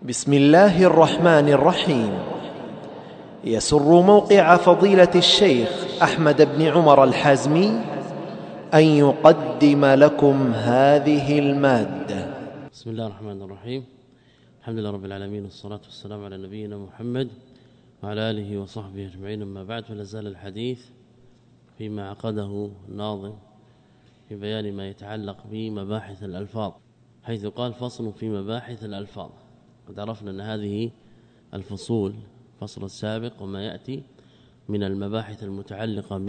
بسم الله الرحمن الرحيم. يسر موقع فضيلة الشيخ أحمد بن عمر الحازمي أن يقدم لكم هذه المادة. بسم الله الرحمن الرحيم. الحمد لله رب العالمين، والصلاة والسلام على نبينا محمد وعلى آله وصحبه أجمعين. أما بعد، فلا زال الحديث فيما عقده الناظم في بيان ما يتعلق بمباحث الألفاظ، حيث قال: فصل في مباحث الألفاظ. قد عرفنا أن هذه الفصول، فصل السابق وما يأتي من المباحث المتعلقة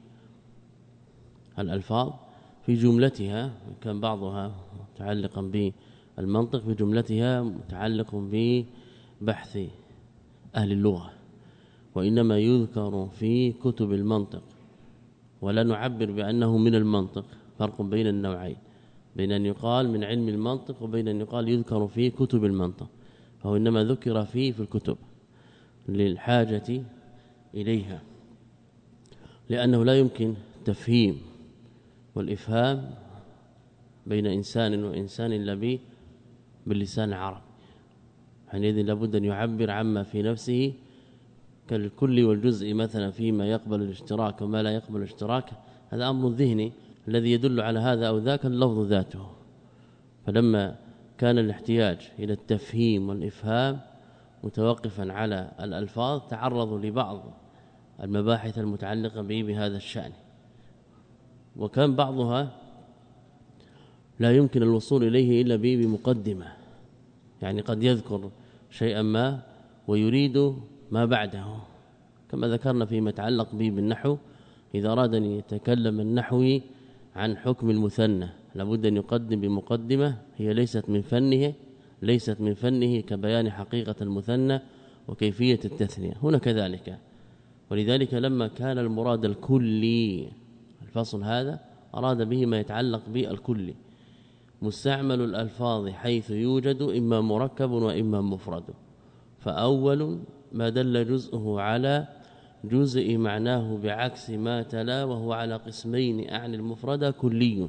بالألفاظ في جملتها، كان بعضها متعلقا بالمنطق، في جملتها متعلق ببحث أهل اللغة، وإنما يذكر في كتب المنطق، ولا نعبر بأنه من المنطق. فرق بين النوعين، بين أن يقال من علم المنطق وبين أن يقال يذكر في كتب المنطق. فهو إنما ذكر فيه في الكتب للحاجة إليها، لأنه لا يمكن تفهيم والإفهام بين إنسان وإنسان إلا باللسان العربي. حينئذ لابد أن يعبر عما في نفسه كالكل والجزء، مثلا فيما يقبل الاشتراك وما لا يقبل الاشتراك. هذا أمر ذهني الذي يدل على هذا أو ذاك اللفظ ذاته. فلما كان الاحتياج إلى التفهيم والإفهام متوقفا على الألفاظ، تعرضوا لبعض المباحث المتعلقة به بهذا الشأن، وكان بعضها لا يمكن الوصول إليه إلا بمقدمة. يعني قد يذكر شيئا ما ويريد ما بعده، كما ذكرنا فيما يتعلق به بالنحو. إذا أراد أن يتكلم النحوي عن حكم المثنى لابد أن يقدم بمقدمة هي ليست من فنه كبيان حقيقة المثنى وكيفية التثنية. هنا كذلك. ولذلك لما كان المراد الكلي الفصل هذا، أراد به ما يتعلق بالكلي، مستعمل الألفاظ حيث يوجد إما مركب وإما مفرد. فأول ما دل جزءه على جزء معناه بعكس ما تلا، وهو على قسمين أعني المفرد كلي.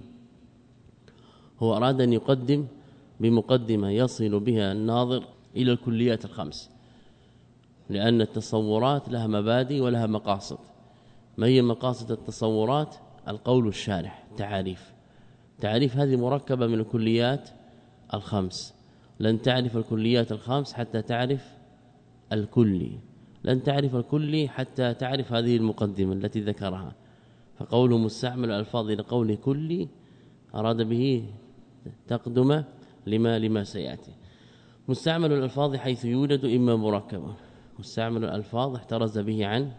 هو أراد أن يقدم بمقدمة يصل بها الناظر إلى الكليات الخمس، لأن التصورات لها مبادئ ولها مقاصد. ما هي مقاصد التصورات؟ القول الشارح، تعريف هذه مركبة من الكليات الخمس. لن تعرف الكليات الخمس حتى تعرف الكلي، لن تعرف الكلي حتى تعرف هذه المقدمة التي ذكرها. فقوله مستعمل الألفاظ لقول كلي أراد به تقدم لما سيأتي. مستعمل الألفاظ حيث يوجد إما مركبا، مستعمل الألفاظ احترز به عن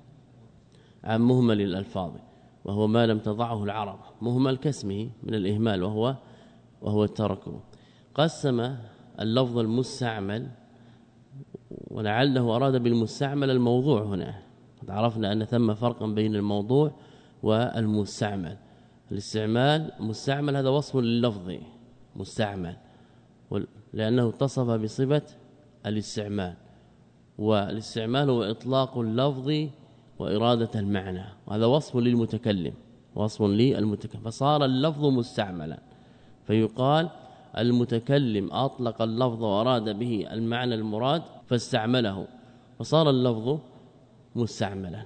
مهمل الألفاظ، وهو ما لم تضعه العرب، مهمل كاسمه من الإهمال وهو الترك. قسم اللفظ المستعمل، ولعله أراد بالمستعمل الموضوع. هنا قد عرفنا أن ثم فرقا بين الموضوع والمستعمل. الاستعمال مستعمل هذا وصف لللفظ مستعمل، لأنه اتصف بصفة الاستعمال، والاستعمال هو إطلاق اللفظ وإرادة المعنى، وهذا وصف للمتكلم، فصار اللفظ مستعملا. فيقال المتكلم أطلق اللفظ وأراد به المعنى المراد فاستعمله، فصار اللفظ مستعملا.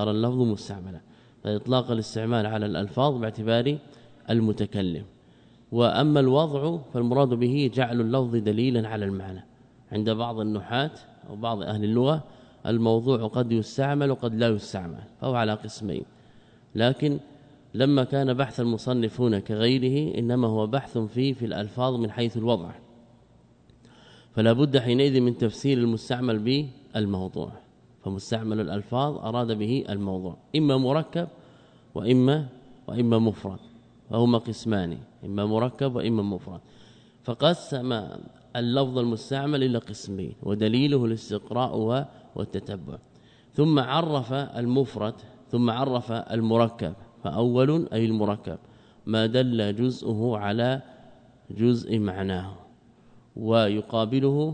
فإطلاق الاستعمال على الألفاظ باعتبار المتكلم. وأما الوضع فالمراد به جعل اللفظ دليلا على المعنى. عند بعض النحاة أو بعض أهل اللغة الموضوع قد يستعمل وقد لا يستعمل، فهو على قسمين. لكن لما كان بحث المصنف هنا كغيره، إنما هو بحث في الألفاظ من حيث الوضع، فلا بد حينئذ من تفسير المستعمل بالموضوع. فمستعمل الألفاظ أراد به الموضوع، إما مركب وإما مفرد، وهما قسمان، إما مركب وإما مفرد. فقسم اللفظ المستعمل إلى قسمين، ودليله الاستقراء والتتبع. ثم عرف المفرد، ثم عرف المركب. فأول أي المركب ما دل جزءه على جزء معناه، ويقابله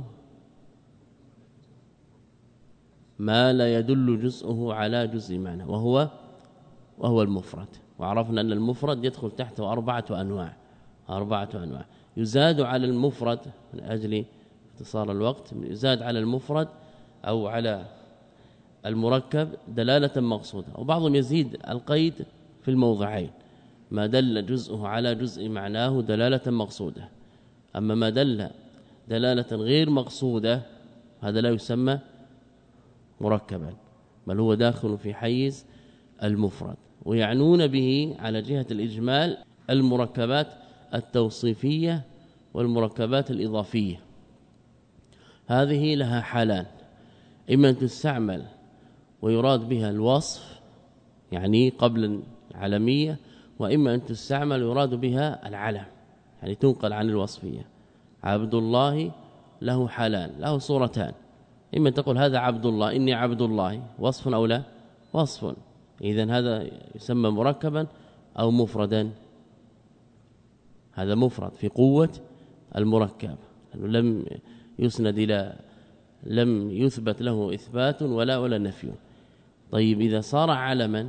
ما لا يدل جزءه على جزء معناه، وهو المفرد. وعرفنا أن المفرد يدخل تحته أربعة أنواع. يزاد على المفرد من أجل اختصار الوقت يزاد على المفرد أو على المركب دلالة مقصودة، وبعضهم يزيد القيد في الموضعين، ما دل جزءه على جزء معناه دلالة مقصودة، أما ما دل دلالة غير مقصودة هذا لا يسمى مركبا، بل هو داخل في حيز المفرد. ويعنون به على جهة الإجمال المركبات التوصيفية والمركبات الإضافية، هذه لها حالان، إما أن تستعمل ويراد بها الوصف يعني قبل العلمية، وإما أن تستعمل ويراد بها العلم يعني تنقل عن الوصفية. عبد الله له حالان، له صورتان، إما تقول هذا عبد الله، إني عبد الله، وصف أو لا وصف، إذن هذا يسمى مركبا أو مفردا، هذا مفرد في قوة المركب لم يسند إلى لم يثبت له إثبات ولا نفي. طيب إذا صار علما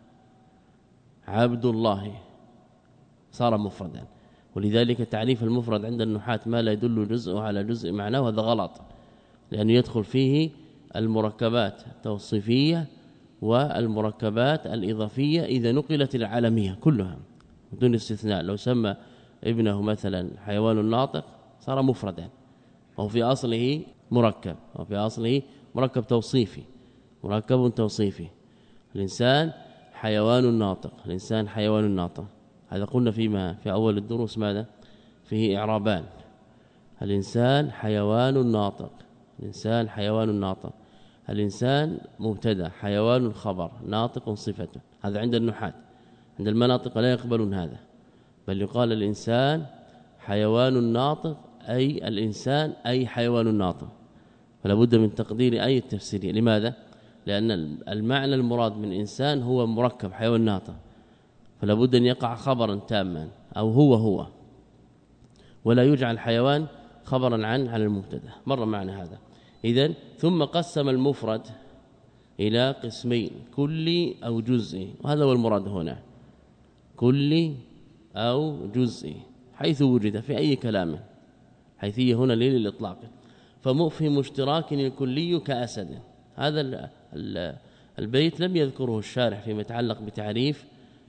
عبد الله صار مفردا، ولذلك تعريف المفرد عند النحاة ما لا يدل جزء على جزء معناه، وهذا غلط، لأنه يدخل فيه المركبات التوصيفية والمركبات الإضافية إذا نقلت العالمية كلها بدون استثناء. لو سمى ابنه مثلا حيوان الناطق صار مفردا، وهو في أصله مركب، وفي أصله مركب توصيفي، مركب توصيفي. الإنسان حيوان الناطق، الإنسان حيوان الناطق، هذا قلنا في أول الدروس ماذا فيه إعرابان، الإنسان حيوان الناطق، الإنسان حيوان الناطق، الإنسان مبتدا، حيوان الخبر، ناطق صفته، هذا عند النحاة. عند المناطق لا يقبلون هذا، بل يقال الإنسان حيوان الناطق أي الإنسان أي حيوان الناطق، فلا بد من تقدير أي التفسيرية. لماذا؟ لأن المعنى المراد من إنسان هو مركب حيوان ناطق، فلا بد أن يقع خبرا تاما أو هو، ولا يجعل حيوان خبرا عن المبتدا، مر معنا هذا. إذن ثم قسم المفرد إلى قسمين، كلي أو جزئي، وهذا هو المراد هنا، كلي أو جزئي حيث وجد في أي كلام، حيثية هنا للإطلاق. فمفهم اشتراك الكلي كأسد، هذا البيت لم يذكره الشارح فيما يتعلق بتعريف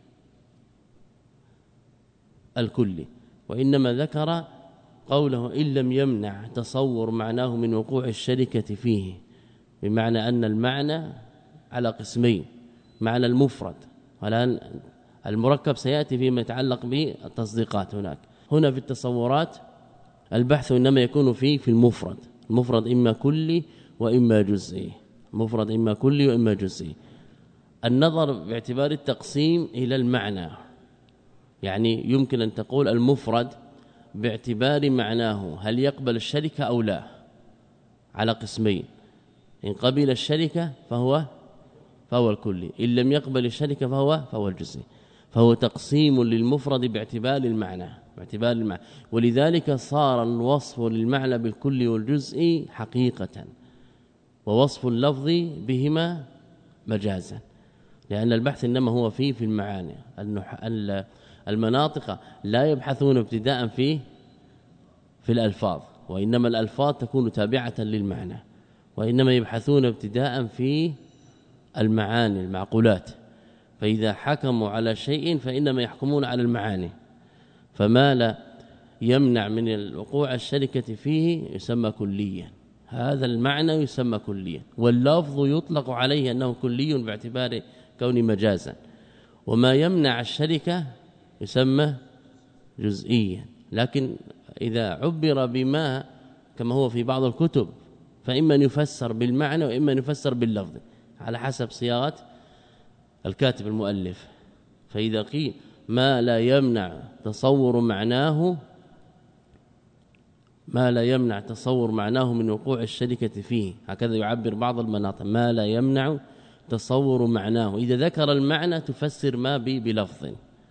الكلي، وإنما ذكر قوله إن لم يمنع تصور معناه من وقوع الشركة فيه، بمعنى أن المعنى على قسمين، معنى المفرد والآن المركب سيأتي فيما يتعلق بالتصديقات. هنا في التصورات البحث إنما يكون في المفرد، المفرد إما كلي وإما جزئي، مفرد إما كلي وإما جزئي. النظر باعتبار التقسيم إلى المعنى، يعني يمكن أن تقول المفرد باعتبار معناه هل يقبل الشركة أو لا، على قسمين، إن قبل الشركة فهو الكلي، إن لم يقبل الشركة فهو الجزئي. فهو تقسيم للمفرد باعتبار المعنى، ولذلك صار الوصف للمعنى بالكل والجزء حقيقة، ووصف اللفظ بهما مجازا، لأن البحث إنما هو في المعاني. المناطق لا يبحثون ابتداء في الألفاظ، وإنما الألفاظ تكون تابعة للمعنى، وإنما يبحثون ابتداء في المعاني المعقولات. فإذا حكموا على شيء فإنما يحكمون على المعاني، فما لا يمنع من الوقوع الشركة فيه يسمى كليا، هذا المعنى يسمى كليا، واللفظ يطلق عليه أنه كلي باعتبار كون مجازا، وما يمنع الشركة يسمى جزئيا. لكن إذا عبر بما كما هو في بعض الكتب فإما أن يفسر بالمعنى وإما أن يفسر باللفظ على حسب صياغة الكاتب المؤلف. فإذا قيل ما لا يمنع تصور معناه من وقوع الشركة فيه، هكذا يعبر بعض المناطق، ما لا يمنع تصور معناه، إذا ذكر المعنى تفسر ما بلفظ،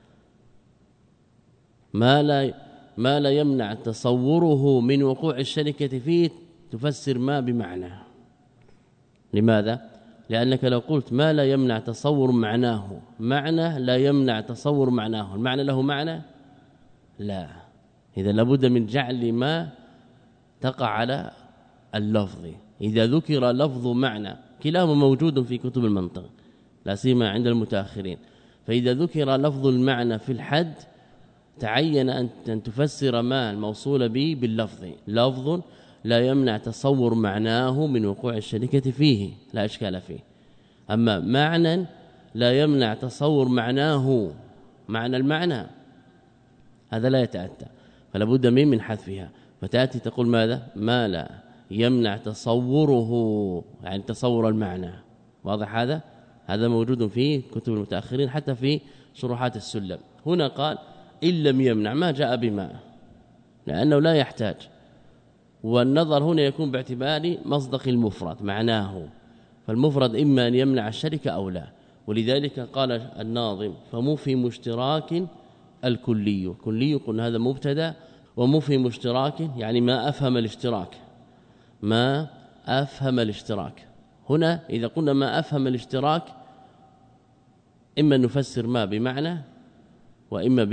ما لا يمنع تصوره من وقوع الشركة فيه تفسر ما بمعنى. لماذا؟ لأنك لو قلت ما لا يمنع تصور معناه، معنى لا يمنع تصور معناه، المعنى له معنى؟ لا. إذا لابد من جعل ما تقع على اللفظ. إذا ذكر لفظ معنى كلاهما موجود في كتب المنطق لا سيما عند المتأخرين، فإذا ذكر لفظ المعنى في الحد تعين أن تفسر ما الموصول به باللفظ. لفظ لا يمنع تصور معناه من وقوع الشركة فيه لا إشكال فيه، أما معنى لا يمنع تصور معناه معنى المعنى هذا لا يتأتى، فلا بد من حذفها. فتأتي تقول ماذا؟ ما لا يمنع تصوره، يعني تصور المعنى. واضح هذا؟ هذا موجود في كتب المتأخرين حتى في شروحات السلم. هنا قال إن لم يمنع، ما جاء بما، لأنه لا يحتاج، والنظر هنا يكون باعتبار مصدق المفرد معناه، فالمفرد إما أن يمنع الشركة أو لا. ولذلك قال الناظم فمفهم اشتراك الكلي. كلي قلنا هذا مبتدا، ومفهم اشتراك يعني ما أفهم الاشتراك، ما أفهم الاشتراك. هنا إذا قلنا ما أفهم الاشتراك إما نفسر ما بمعنى وإما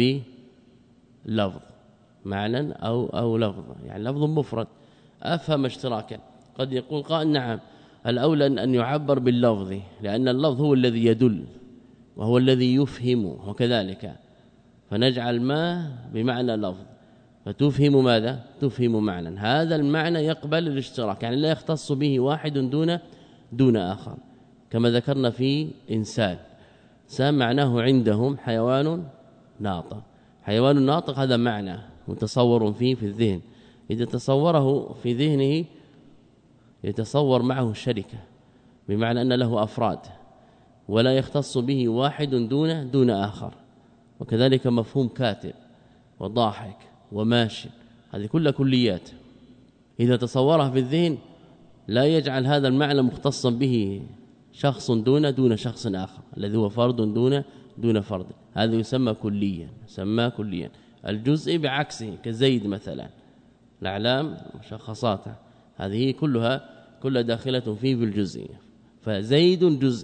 بلفظ، معنى أو لفظ، يعني لفظ مفرد. أفهم اشتراكا قد يقول قائل نعم الأولى أن يعبر باللفظ، لأن اللفظ هو الذي يدل وهو الذي يفهم، وكذلك فنجعل ما بمعنى لفظ فتفهم ماذا؟ تفهم معنى. هذا المعنى يقبل الاشتراك، يعني لا يختص به واحد دون آخر، كما ذكرنا في إنسان معناه عندهم حيوان ناطق. حيوان ناطق هذا معنى متصور فيه في الذهن، إذا تصوره في ذهنه يتصور معه الشركة، بمعنى أن له أفراد ولا يختص به واحد دون آخر. وكذلك مفهوم كاتب وضاحك وماشي، هذه كلها كليات. إذا تصورها في الذهن لا يجعل هذا المعنى مختصا به شخص دون شخص آخر، الذي هو فرد دون فرد، هذا يسمى كليا. الجزء بعكسه كزيد مثلا، الأعلام مشخصاته هذه كلها داخلة فيه بالجزئية. فزيد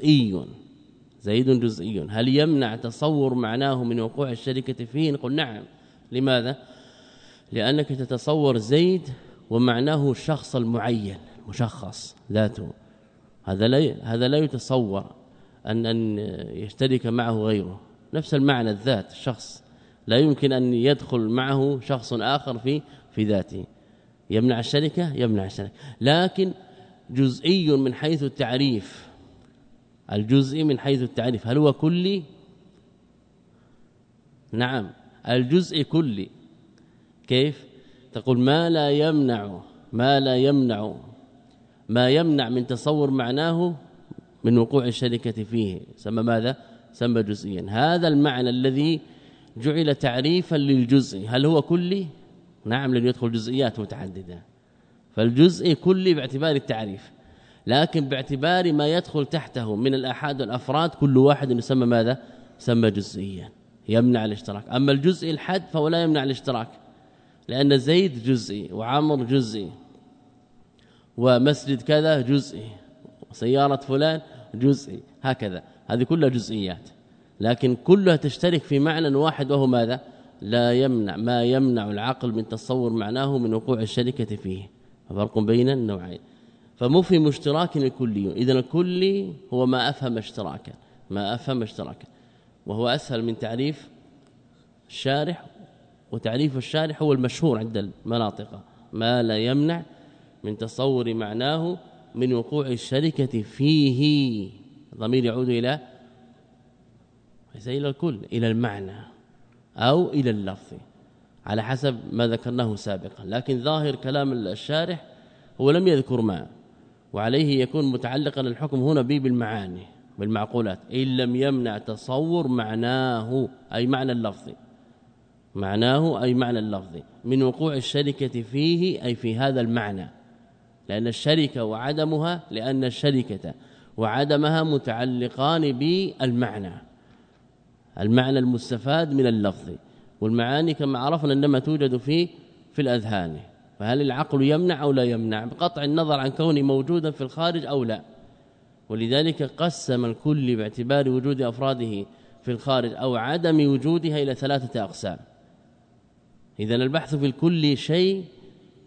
جزئي هل يمنع تصور معناه من وقوع الشركة فيه؟ نقول نعم. لماذا؟ لأنك تتصور زيد ومعناه الشخص المعين مشخص ذاته، هذا لا يتصور أن يشترك معه غيره، نفس المعنى الذات الشخص لا يمكن أن يدخل معه شخص آخر في ذاته. يمنع الشركة، لكن جزئي من حيث التعريف. الجزء من حيث التعريف هل هو كلي؟ نعم الجزء كلي. كيف؟ تقول ما يمنع من تصور معناه من وقوع الشركة فيه، سمى ماذا؟ سمى جزئيا. هذا المعنى الذي جعل تعريفا للجزء هل هو كلي؟ نعم، لن يدخل جزئيات متعددة، فالجزء كلي باعتبار التعريف، لكن باعتبار ما يدخل تحته من الآحاد والأفراد كل واحد يسمى ماذا؟ سمى جزئيا، يمنع الاشتراك. أما الجزء الحد فهو لا يمنع الاشتراك، لأن زيد جزئي وعمر جزئي ومسجد كذا جزئي وسيارة فلان جزئي، هكذا هذه كلها جزئيات، لكن كلها تشترك في معنى واحد، وهو ماذا؟ ما يمنع العقل من تصور معناه من وقوع الشركة فيه. فرق بين النوعين. فمفهم اشتراك الكلي، إذن الكلي هو ما أفهم اشتراكا، وهو أسهل من تعريف الشارح، وتعريف الشارح هو المشهور عند المناطق، ما لا يمنع من تصور معناه من وقوع الشركة فيه. ضمير يعود إلى الكل، إلى المعنى أو إلى اللفظ على حسب ما ذكرناه سابقا، لكن ظاهر كلام الشارح هو لم يذكر ما، وعليه يكون متعلقا الحكم هنا بالمعاني بالمعقولات. إن لم يمنع تصور معناه أي معنى اللفظ من وقوع الشركة فيه، أي في هذا المعنى، لأن الشركة وعدمها متعلقان بالمعنى، المعنى المستفاد من اللفظ. والمعاني كما عرفنا انما توجد في الأذهان، فهل العقل يمنع أو لا يمنع بقطع النظر عن كونه موجودا في الخارج أو لا. ولذلك قسم الكل باعتبار وجود أفراده في الخارج أو عدم وجودها إلى 3 أقسام. إذن البحث في الكل شيء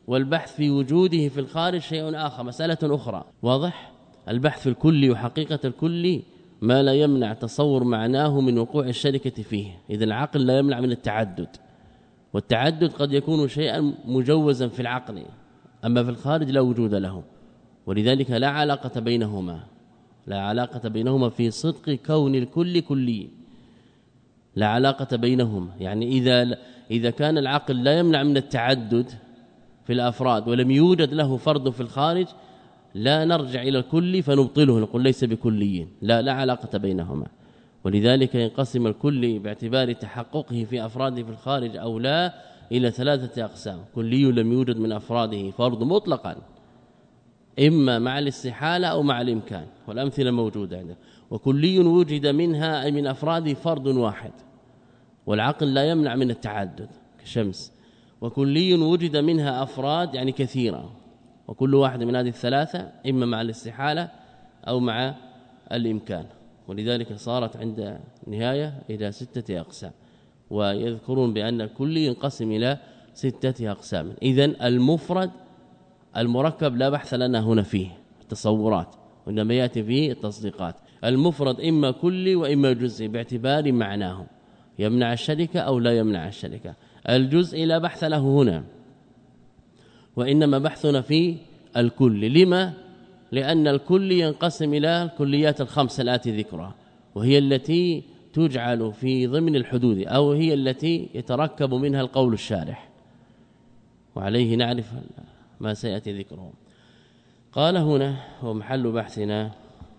والبحث في وجوده في الخارج شيء آخر، مسألة أخرى. واضح؟ البحث في الكل وحقيقة الكل ما لا يمنع تصور معناه من وقوع الشركة فيه. إذا العقل لا يمنع من التعدد، والتعدد قد يكون شيئا مجوزا في العقل، أما في الخارج لا وجود له، ولذلك لا علاقة بينهما، لا علاقة بينهما في صدق كون الكل كلي، لا علاقة بينهما. يعني إذا كان العقل لا يمنع من التعدد في الأفراد ولم يوجد له فرد في الخارج، لا نرجع إلى الكل فنبطله نقول ليس بكلي، لا علاقة بينهما. ولذلك ينقسم الكل باعتبار تحققه في أفراده في الخارج أو لا إلى 3 أقسام: كلي لم يوجد من أفراده فرد مطلقا، إما مع الاستحالة أو مع الإمكان، والأمثلة موجودة عنده، وكلي وجد منها أي من أفراده فرد واحد والعقل لا يمنع من التعدد كشمس، وكلي وجد منها أفراد يعني كثيرة، وكل واحد من هذه الثلاثة إما مع الاستحالة أو مع الإمكان. ولذلك صارت عند نهاية إلى 6 أقسام، ويذكرون بأن الكل ينقسم إلى 6 أقسام. إذن المفرد المركب لا بحث لنا هنا فيه التصورات، وإنما يأتي فيه التصديقات. المفرد إما كلي وإما جزئي باعتبار معناه، يمنع الشركة أو لا يمنع الشركة. الجزء لا بحث له هنا، وإنما بحثنا في الكل. لما؟ لأن الكل ينقسم إلى الكليات ال5 الآتي ذكرها، وهي التي تجعل في ضمن الحدود، أو هي التي يتركب منها القول الشارح، وعليه نعرف ما سيأتي ذكره. قال هنا ومحل بحثنا: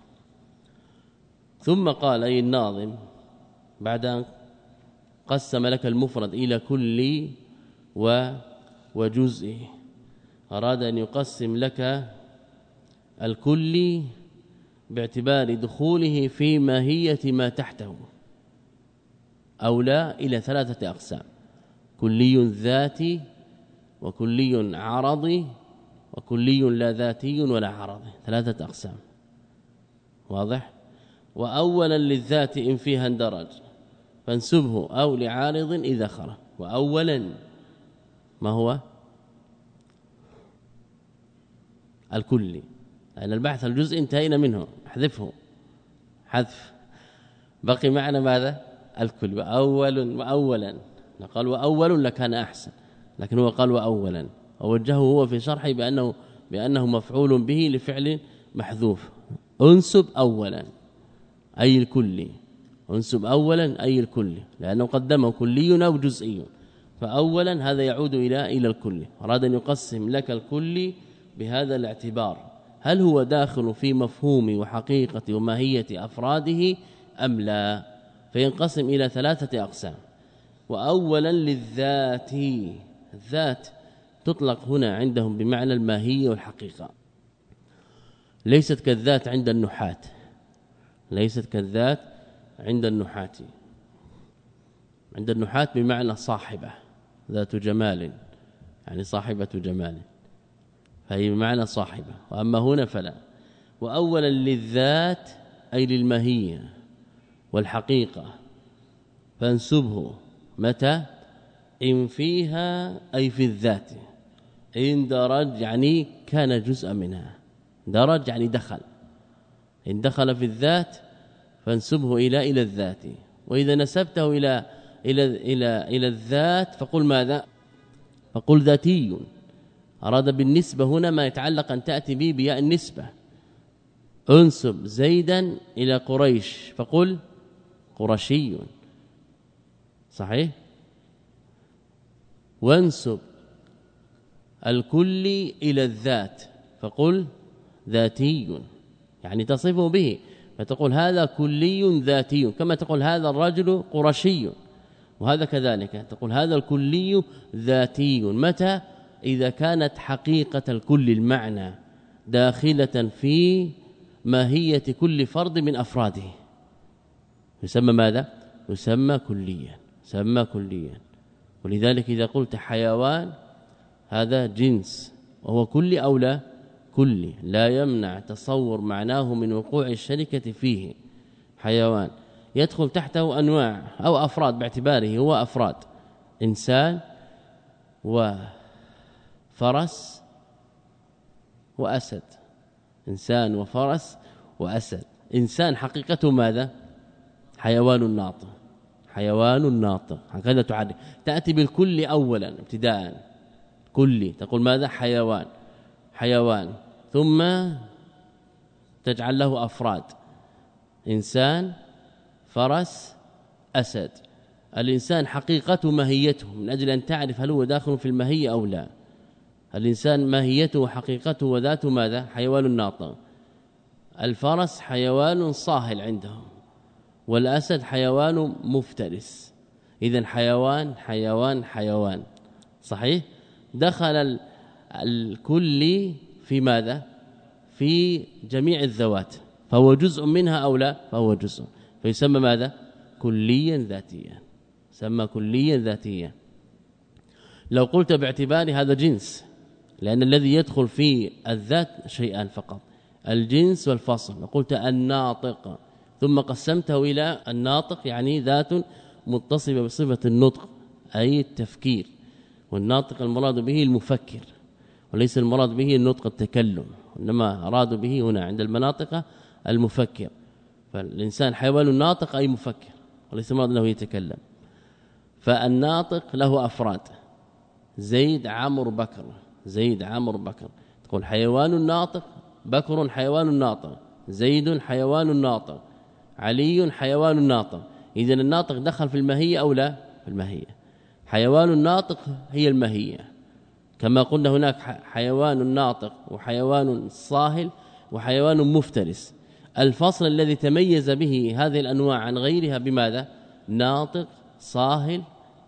ثم قال أي الناظم بعد أن قسم لك المفرد إلى كلي وجزئي، أراد أن يقسم لك الكلي باعتبار دخوله في ماهية ما تحته أو لا إلى 3 أقسام: كلي ذاتي، وكلي عرضي، وكلي لا ذاتي ولا عرضي. 3 أقسام. واضح؟ وأولا للذات إن فيها اندرج فانسبه أو لعارض إذا خرج. وأولا ما هو؟ الكلي، لأن البحث الجزء انتهينا منه، احذفه حذف، بقي معنا ماذا؟ الكل. وأولا قال وأول لكان أحسن، لكن هو قال وأولا، ووجهه هو في شرحه بأنه مفعول به لفعل محذوف. انسب أولا أي الكلي، انسب أولا أي الكلي، لأنه قدمه كلي أو جزئي، فأولا هذا يعود إلى الكلي. أراد أن يقسم لك الكلي بهذا الاعتبار، هل هو داخل في مفهوم وحقيقة وماهية أفراده أم لا؟ فينقسم إلى 3 أقسام. وأولا للذات، الذات تطلق هنا عندهم بمعنى الماهية والحقيقة، ليست كالذات عند النحاة، ليست كالذات عند النحاة. عند النحاة بمعنى صاحبة، ذات جمال، يعني صاحبة جمال، فهي بمعنى صاحبة. وأما هنا فلا. وأولا للذات أي للماهية والحقيقة، فانسبه متى؟ إن فيها أي في الذات، إن درج يعني كان جزءا منها، درج يعني دخل، إن دخل في الذات فانسبه إلى الذات. وإذا نسبته إلى الذات فقل ماذا؟ فقل ذاتي. أراد بالنسبة هنا ما يتعلق أن تأتي به بياء النسبة. انسب زيدا إلى قريش فقل قرشي، صحيح؟ وانسب الكل إلى الذات فقل ذاتي، يعني تصفه به، فتقول هذا كلي ذاتي، كما تقول هذا الرجل قرشي، وهذا كذلك تقول هذا الكلي ذاتي. متى؟ إذا كانت حقيقة الكل المعنى داخلة في ماهية كل فرد من أفراده، يسمى ماذا؟ يسمى كليا، يسمى كليا. ولذلك إذا قلت حيوان هذا جنس، وهو كلي أو لا؟ كلي، لا يمنع تصور معناه من وقوع الشركة فيه. حيوان يدخل تحته أنواع أو أفراد باعتباره هو أفراد، إنسان وفرس فرس وأسد، إنسان وفرس وأسد. إنسان حقيقته ماذا؟ حيوان ناطق، حيوان ناطق، هكذا تعرف. تأتي بالكل أولا ابتداء، كلي تقول ماذا؟ حيوان، حيوان، ثم تجعل له أفراد، إنسان فرس أسد. الإنسان حقيقته ماهيته، من أجل أن تعرف هل هو داخل في الماهية أو لا. الإنسان ماهيته وحقيقته وذاته ماذا؟ حيوان ناطق. الفرس حيوان صاهل عندهم، والأسد حيوان مفترس. إذن حيوان حيوان حيوان، صحيح؟ دخل الكل في ماذا؟ في جميع الذوات، فهو جزء منها أو لا؟ فهو جزء، فيسمى ماذا؟ كليا ذاتيا، سمى كليا ذاتيا. لو قلت باعتبار هذا جنس، لأن الذي يدخل في الذات شيئان فقط، الجنس والفصل. لو قلت الناطق ثم قسمته إلى الناطق، يعني ذات متصفة بصفة النطق أي التفكير، والناطق المراد به المفكر، وليس المراد به النطق التكلم، إنما أرادوا به هنا عند المناطق المفكر. فالإنسان حيوان ناطق أي مفكر، وليس المراد أنه يتكلم. فالناطق له أفراد، زيد عمرو بكر، زيد عمرو بكر، تقول حيوان ناطق، بكر حيوان ناطق، زيد حيوان ناطق، علي حيوان ناطق. إذن الناطق دخل في الماهية أو لا؟ في الماهية. حيوان ناطق هي الماهية، كما قلنا هناك حيوان ناطق وحيوان صاهل وحيوان مفترس. الفصل الذي تميز به هذه الأنواع عن غيرها بماذا؟ ناطق صاهل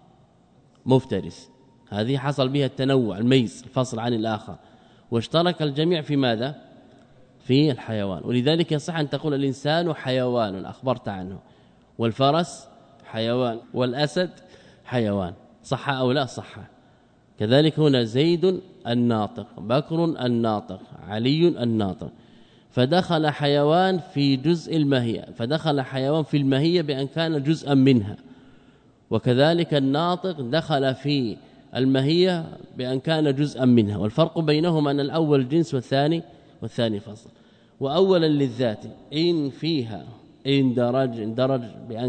مفترس، هذه حصل بها التنوع، الميز، الفصل عن الآخر، واشترك الجميع في ماذا؟ في الحيوان. ولذلك يصح أن تقول الإنسان حيوان أخبرت عنه، والفرس حيوان، والأسد حيوان، صح أو لا؟ صح. كذلك هنا زيد الناطق، بكر الناطق، علي الناطق. فدخل حيوان في جزء الماهية، فدخل حيوان في الماهية بأن كان جزءا منها، وكذلك الناطق دخل في الماهية بأن كان جزءا منها. والفرق بينهما أن الأول جنس والثاني فصل. وأولا للذات إن فيها إن درج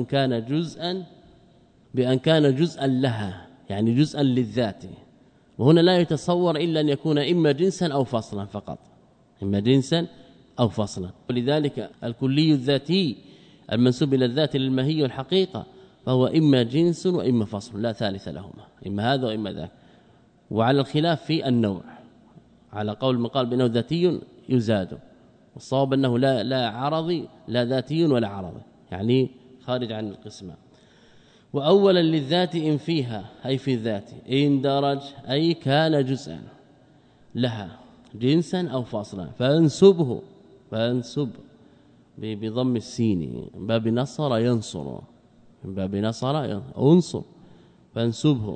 بأن كان جزءا لها، يعني جزءا للذات. وهنا لا يتصور إلا أن يكون إما جنسا أو فصلا فقط، إما جنسا أو فصلا. ولذلك الكلي الذاتي المنسوب إلى الذات للماهية والحقيقة فهو إما جنس وإما فصل، لا ثالث لهما، إما هذا وإما ذاك. وعلى الخلاف في النوع، على قول المقال بأنه ذاتي يزاد، والصواب أنه لا عرضي، لا ذاتي ولا عرضي، يعني خارج عن القسمة. وأولا للذات إن فيها أي في الذات، إن درج أي كان جزءا لها جنسا أو فاصلا، فانسب بضم السين، من باب نصر ينصر، من باب نصر انصب، فانسبه.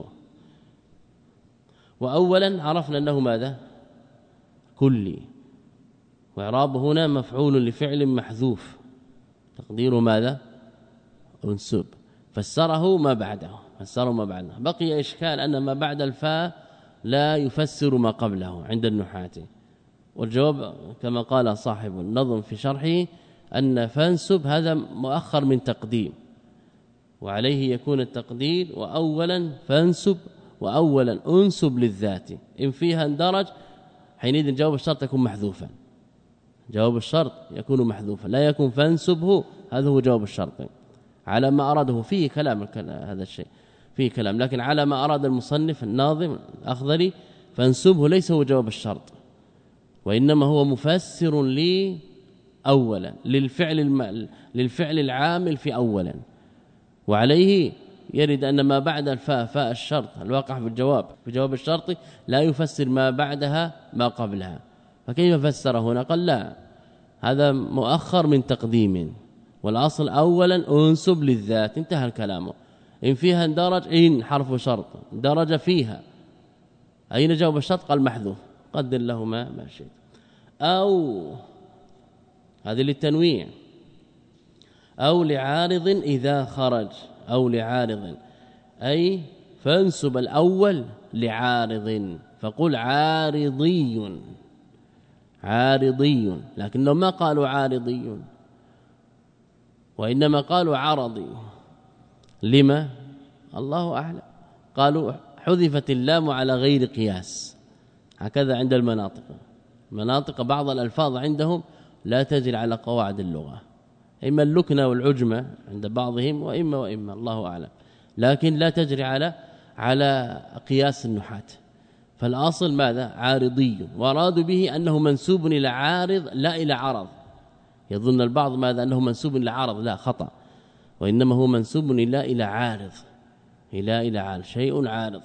وأولا عرفنا أنه ماذا؟ كلي، وإعرابه هنا مفعول لفعل محذوف، تقديره ماذا؟ انسب. فسره ما بعده، بقي إشكال أن ما بعد الفاء لا يفسر ما قبله عند النحاة. والجواب كما قال صاحب النظم في شرحه أن فانسب هذا مؤخر من تقديم، وعليه يكون التقدير وأولا فانسب وأولا انسب للذات إن فيها اندرج. حينئذ جواب الشرط يكون محذوفا، جواب الشرط يكون محذوفا، لا يكون فانسبه، هذا هو جواب الشرط على ما أراده. فيه كلام هذا الشيء، فيه كلام، لكن على ما أراد المصنف الناظم الأخضري فانسبه ليس هو جواب الشرط، وإنما هو مفسر لي أولا للفعل العامل في أولا. وعليه يرد أن ما بعد الفاء فاء الشرط الواقع في الجواب، في جواب الشرط لا يفسر ما بعدها ما قبلها. فكيف فسر هنا؟ قال لا، هذا مؤخر من تقديم، والأصل أولا أنسب للذات، انتهى الكلام. إن فيها اندرج، إن حرف شرط، درج فيها، أين جواب الشرط؟ قال محذوف، قدر له ما شئت. أو هذه للتنويع، أو لعارض إذا خرج، أو لعارض أي فانسب الأول لعارض، فقل عارضي، عارضي، لكنهم ما قالوا عارضي وإنما قالوا عرضي. لما؟ الله أعلم. قالوا حذفت اللام على غير قياس، هكذا عند المناطق بعض الألفاظ عندهم لا تجري على قواعد اللغة، إما اللكنة والعجمة عند بعضهم وإما الله أعلم، لكن لا تجري على قياس النحاة. فالأصل ماذا؟ عارضي، وارادوا به أنه منسوب إلى عارض لا إلى عرض. يظن البعض ماذا؟ أنه منسوب إلى عرض، لا، خطأ، وإنما هو منسوب إلى عارض، إلى عارض، شيء عارض.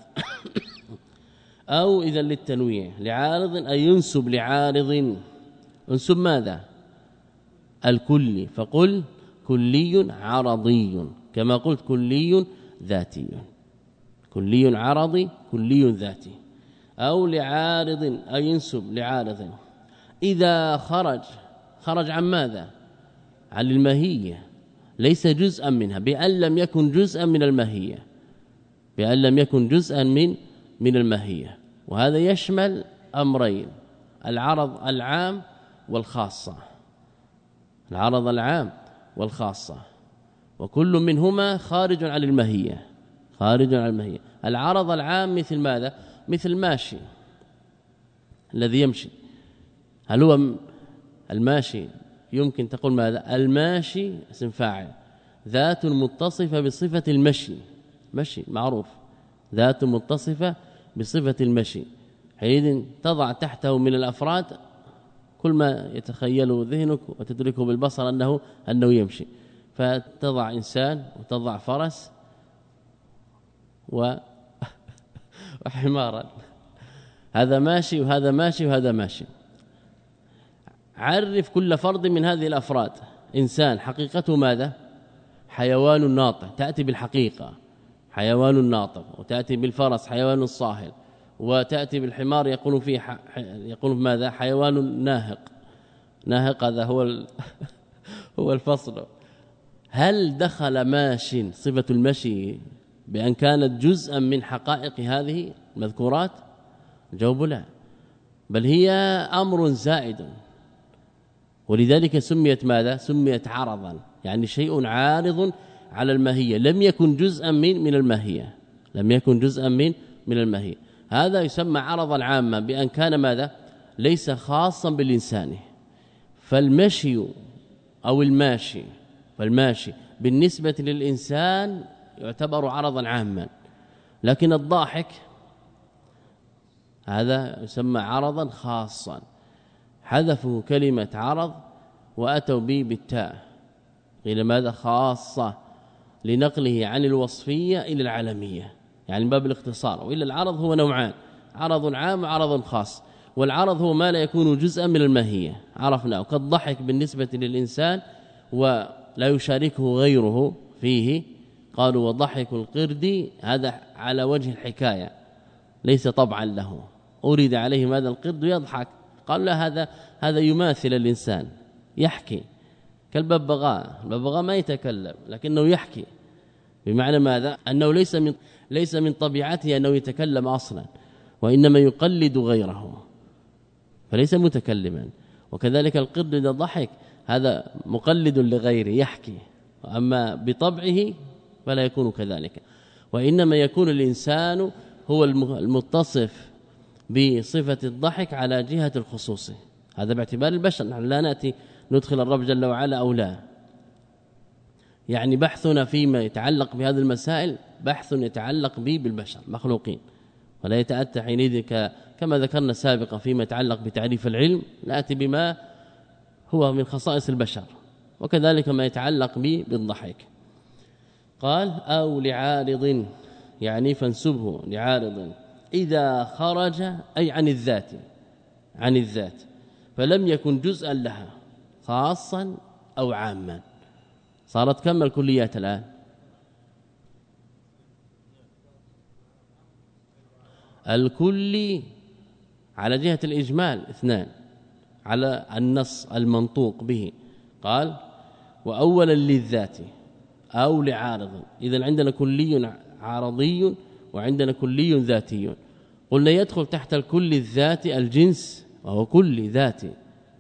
أو إذا للتنويع لعارض أي ينسب لعارض. انسب ماذا؟ الكلي، فقل كلي عرضي كما قلت كلي ذاتي، كلي عرضي كلي ذاتي. أو لعارض أي ينسب لعارض إذا خرج عن ماذا؟ عن الماهية، ليس جزءا منها، بأن لم يكن جزءا من الماهية، بأن لم يكن جزءا من الماهية. وهذا يشمل أمرين: العرض العام والخاصة، العرض العام والخاصة، وكل منهما خارج عن الماهية، خارج عن الماهية. العرض العام مثل ماذا؟ مثل ماشي الذي يمشي. هل هو الماشي؟ يمكن تقول ماذا؟ الماشي اسم فاعل، ذات متصفة بصفة المشي، مشي معروف، ذات متصفة بصفة المشي، حينئذ تضع تحته من الأفراد كل ما يتخيله ذهنك وتدركه بالبصر أنه يمشي، فتضع إنسان وتضع فرس وحمارا، هذا ماشي وهذا ماشي وهذا ماشي. عرف كل فرد من هذه الأفراد. إنسان حقيقته ماذا؟ حيوان ناطق، تأتي بالحقيقة حيوان ناطق، وتأتي بالفرس حيوان صاهل، وتأتي بالحمار يقول فيه يقول ماذا؟ حيوان ناهق. ناهق هذا هو الفصل. هل دخل ماش صفة المشي بأن كانت جزءا من حقائق هذه المذكورات؟ الجواب لا، بل هي أمر زائد، ولذلك سميت ماذا؟ سميت عرضا، يعني شيء عارض على الماهية، لم يكن جزءا من الماهية، لم يكن جزءا من الماهية. هذا يسمى عرضا عاما بأن كان ماذا؟ ليس خاصا بالإنسان. فالمشي أو الماشي، فالماشي بالنسبة للإنسان يعتبر عرضا عاما، لكن الضاحك هذا يسمى عرضا خاصا. حذفوا كلمة عرض وأتوا به بالتاء، قيل ماذا؟ خاصة، لنقله عن الوصفية إلى العالمية، يعني باب الاختصار. وإلا العرض هو نوعان: عرض عام وعرض خاص. والعرض هو ما لا يكون جزءا من الماهية، عرفناه، كالضحك بالنسبة للإنسان ولا يشاركه غيره فيه. قالوا وضحك القرد، هذا على وجه الحكاية ليس طبعا له، أريد عليه ماذا؟ القرد يضحك. قال لا، هذا يماثل الإنسان، يحكي كالببغاء. الببغاء ما يتكلم لكنه يحكي، بمعنى ماذا؟ أنه ليس من طبيعته أنه يتكلم أصلا، وإنما يقلد غيره فليس متكلما. وكذلك القرد إذا ضحك هذا مقلد لغيره، يحكي، أما بطبعه فلا يكون كذلك. وإنما يكون الإنسان هو المتصف بصفة الضحك على جهة الخصوص، هذا باعتبار البشر. نحن لا نأتي ندخل الرب جل وعلا أو لا، يعني بحثنا فيما يتعلق بهذه المسائل بحث يتعلق به بالبشر مخلوقين، ولا يتأتى حينئذ كما ذكرنا سابقا فيما يتعلق بتعريف العلم نأتي بما هو من خصائص البشر، وكذلك ما يتعلق به بالضحك. قال أو لعارض، يعني فانسبه لعارض إذا خرج أي عن الذات، عن الذات، فلم يكن جزءا لها خاصا أو عاما. صارت كم الكليات الآن؟ الكلي على جهة الإجمال 2، على النص المنطوق به قال وأولا للذات أو لعارض. إذن عندنا كلي عارضي وعندنا كلي ذاتي. قلنا يدخل تحت الكل الذاتي الجنس وهو كل ذاتي،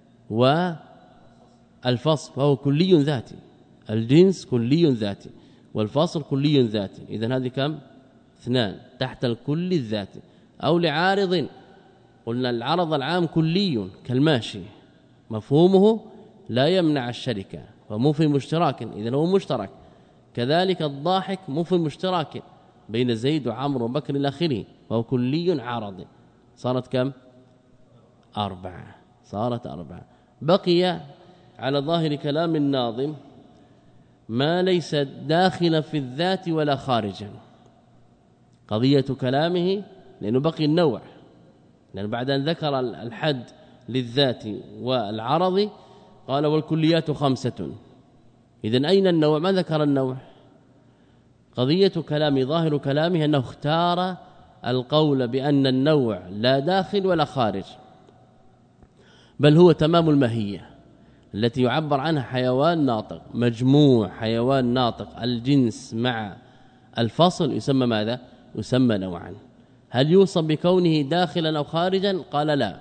والفصل وهو كلي ذاتي. الجنس كلي ذاتي والفصل كلي ذاتي، إذن هذه كم؟ 2 تحت الكل الذاتي. أو لعارض، قلنا العرض العام كلي كالماشي، مفهومه لا يمنع الشركة ومفهم مشتراك، إذن هو مشترك. كذلك الضاحك مفهم مشتراك بين زيد وعمرو وبكر إلى آخره، وهو كلي عارض. صارت كم؟ 4. صارت 4. بقي على ظاهر كلام الناظم ما ليس داخلا في الذات ولا خارجا. قضية كلامه لأنه بقي النوع، لأنه بعد أن ذكر الحد للذات والعرض قال والكليات 5. إذن أين النوع؟ ما ذكر النوع. قضية كلام ظاهر كلامه أنه اختار القول بأن النوع لا داخل ولا خارج، بل هو تمام الماهية التي يعبر عنها حيوان ناطق. مجموع حيوان ناطق الجنس مع الفصل يسمى ماذا؟ يسمى نوعا. هل يوصف بكونه داخلا أو خارجا؟ قال لا،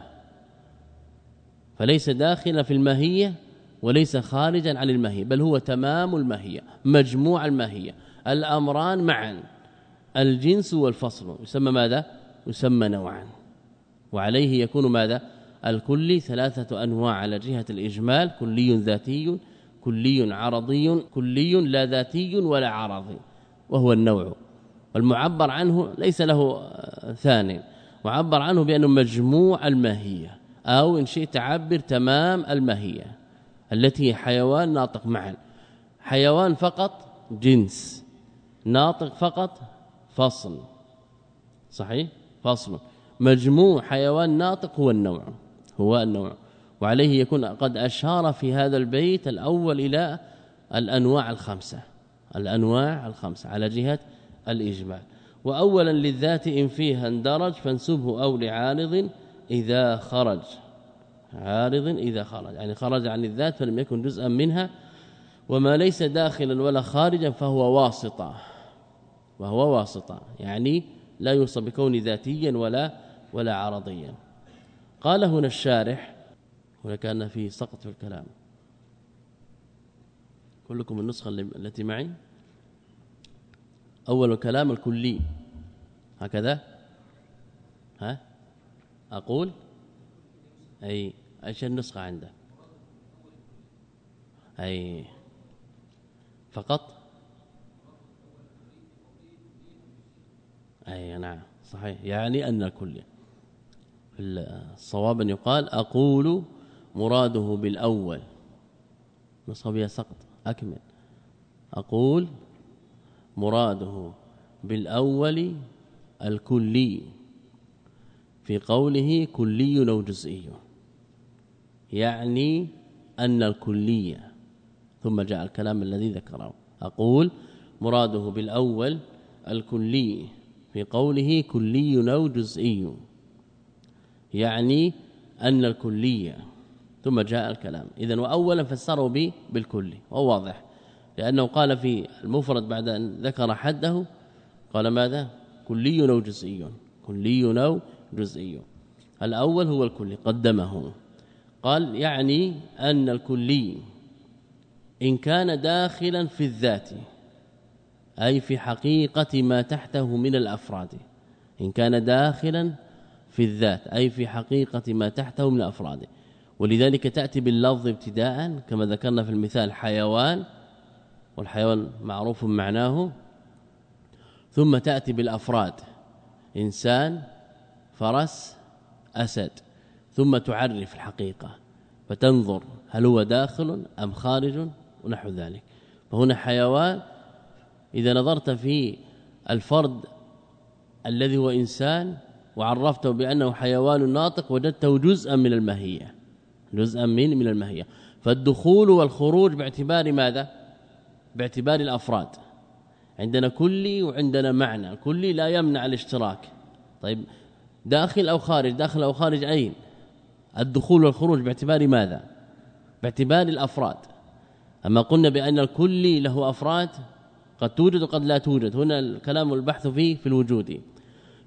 فليس داخلا في الماهية وليس خارجا عن الماهية، بل هو تمام الماهية مجموع الماهية. الأمران معا الجنس والفصل يسمى ماذا؟ يسمى نوعا. وعليه يكون ماذا؟ الكلي 3 أنواع على جهة الإجمال: كلي ذاتي، كلي عرضي، كلي لا ذاتي ولا عرضي، وهو النوع. والمعبر عنه ليس له ثاني، معبر عنه بأنه مجموع الماهية، أو إن شئت تعبر تمام الماهية التي هي حيوان ناطق معا. حيوان فقط جنس، ناطق فقط فصل، صحيح؟ فصل. مجموع حيوان ناطق هو النوع، هو النوع. وعليه يكون قد أشار في هذا البيت الأول إلى الأنواع 5، الأنواع 5 على جهة الإجمال. وأولا للذات إن فيها اندرج فانسبه أو لعارض إذا خرج. عارض إذا خرج يعني خرج عن الذات فلم يكن جزءا منها. وما ليس داخلا ولا خارجا فهو واسطة، وهو واسطة يعني لا يوصف بكون ذاتيا ولا عرضيا. قال هنا الشارح، هنا كان في سقط في الكلام. كلكم النسخة التي معي. أول كلام الكلي هكذا، ها أقول أي ايش النسخة عندك؟ أي فقط؟ أي نعم صحيح، يعني أن الكلي. الصواب أن يقال أقول مراده بالأول، نسخة بها سقط. أكمل. أقول مراده بالأول الكلي في قوله كلي أو جزئي، يعني أن الكلية. ثم جاء الكلام الذي ذكره. أقول مراده بالأول الكلي في قوله كلي أو جزئي، يعني أن الكلية. ثم جاء الكلام. إذن وأولا فسره بالكلي، وهو واضح لأنه قال في المفرد بعد أن ذكر حده قال ماذا؟ كلي أو جزئي، كلي أو جزئي. الأول هو الكلي قدمه، قال يعني أن الكلي إن كان داخلا في الذات أي في حقيقة ما تحته من الأفراد، إن كان داخلا في الذات أي في حقيقة ما تحته من الأفراد. ولذلك تأتي باللفظ ابتداء كما ذكرنا في المثال حيوان، والحيوان معروف معناه، ثم تأتي بالأفراد إنسان، فرس، أسد، ثم تعرف الحقيقة فتنظر هل هو داخل أم خارج ونحو ذلك. فهنا حيوان إذا نظرت في الفرد الذي هو إنسان وعرفته بأنه حيوان ناطق وجدته جزءا من الماهية، جزءا من الماهية. فالدخول والخروج باعتبار ماذا؟ باعتبار الأفراد. عندنا كلي وعندنا معنى. كلي لا يمنع الاشتراك. طيب داخل أو خارج، داخل أو خارج أين؟ الدخول والخروج باعتبار ماذا؟ باعتبار الأفراد. أما قلنا بأن الكلي له أفراد قد توجد وقد لا توجد، هنا الكلام والبحث فيه في الوجود.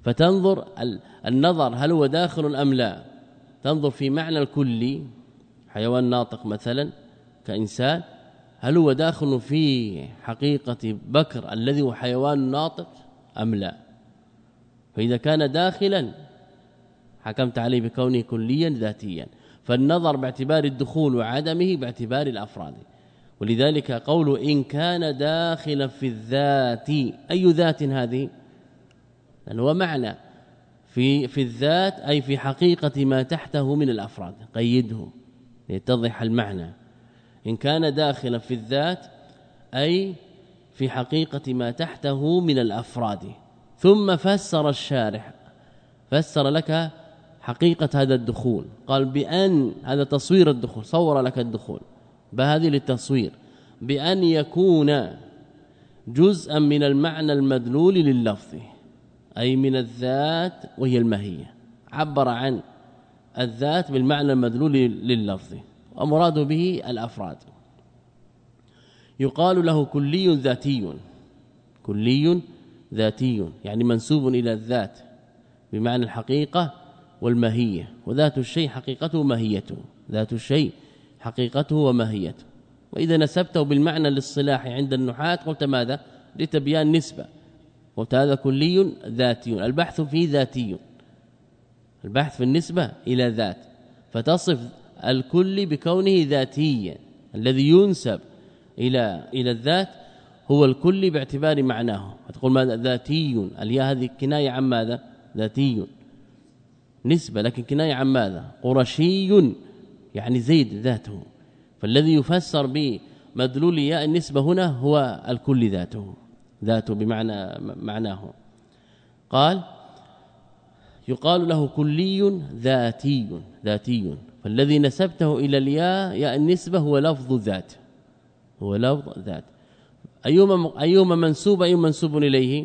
فتنظر النظر هل هو داخل أم لا، تنظر في معنى الكلي، حيوان ناطق مثلا كإنسان، هل هو داخل في حقيقة بكر الذي هو حيوان ناطق أم لا؟ فإذا كان داخلا حكمت عليه بكونه كليا ذاتيا، فالنظر باعتبار الدخول وعدمه باعتبار الأفراد. ولذلك قول إن كان داخلا في الذات، أي ذات هذه؟ لأنه هو معنى في الذات أي في حقيقة ما تحته من الأفراد، قيده ليتضح المعنى. إن كان داخلا في الذات أي في حقيقة ما تحته من الأفراد. ثم فسر الشارح، فسر لك حقيقة هذا الدخول، قال بأن هذا تصوير الدخول، صور لك الدخول بهذه للتصوير، بأن يكون جزءا من المعنى المدلول لللفظ، أي من الذات وهي الماهية، عبر عن الذات بالمعنى المدلول لللفظ ومراد به الأفراد. يقال له كلي ذاتي، كلي ذاتي يعني منسوب إلى الذات بمعنى الحقيقة والماهية، وذات الشيء حقيقته وماهيته، ذات الشيء حقيقته وماهيته. وإذا نسبته بالمعنى الاصطلاحي عند النحاة قلت ماذا؟ لتبيان نسبة، قلت هذا كلي ذاتي، البحث فيه ذاتي، البحث في النسبة إلى ذات، فتصف الكل بكونه ذاتيا، الذي ينسب إلى الذات هو الكل باعتبار معناه، فتقول ماذا؟ ذاتي، الياء هذه كناية عن ماذا؟ ذاتي نسبة، لكن كناية عن ماذا؟ قرشي يعني زيد ذاته، فالذي يفسر بمدلول ياء النسبة هنا هو الكل ذاته، ذاته بمعنى معناه. قال يقال له كلي ذاتي، ذاتي، فالذي نسبته إلى الياء ياء النسبة هو لفظ ذات، هو لفظ ذات. أيهما منسوب أي منسوب إليه؟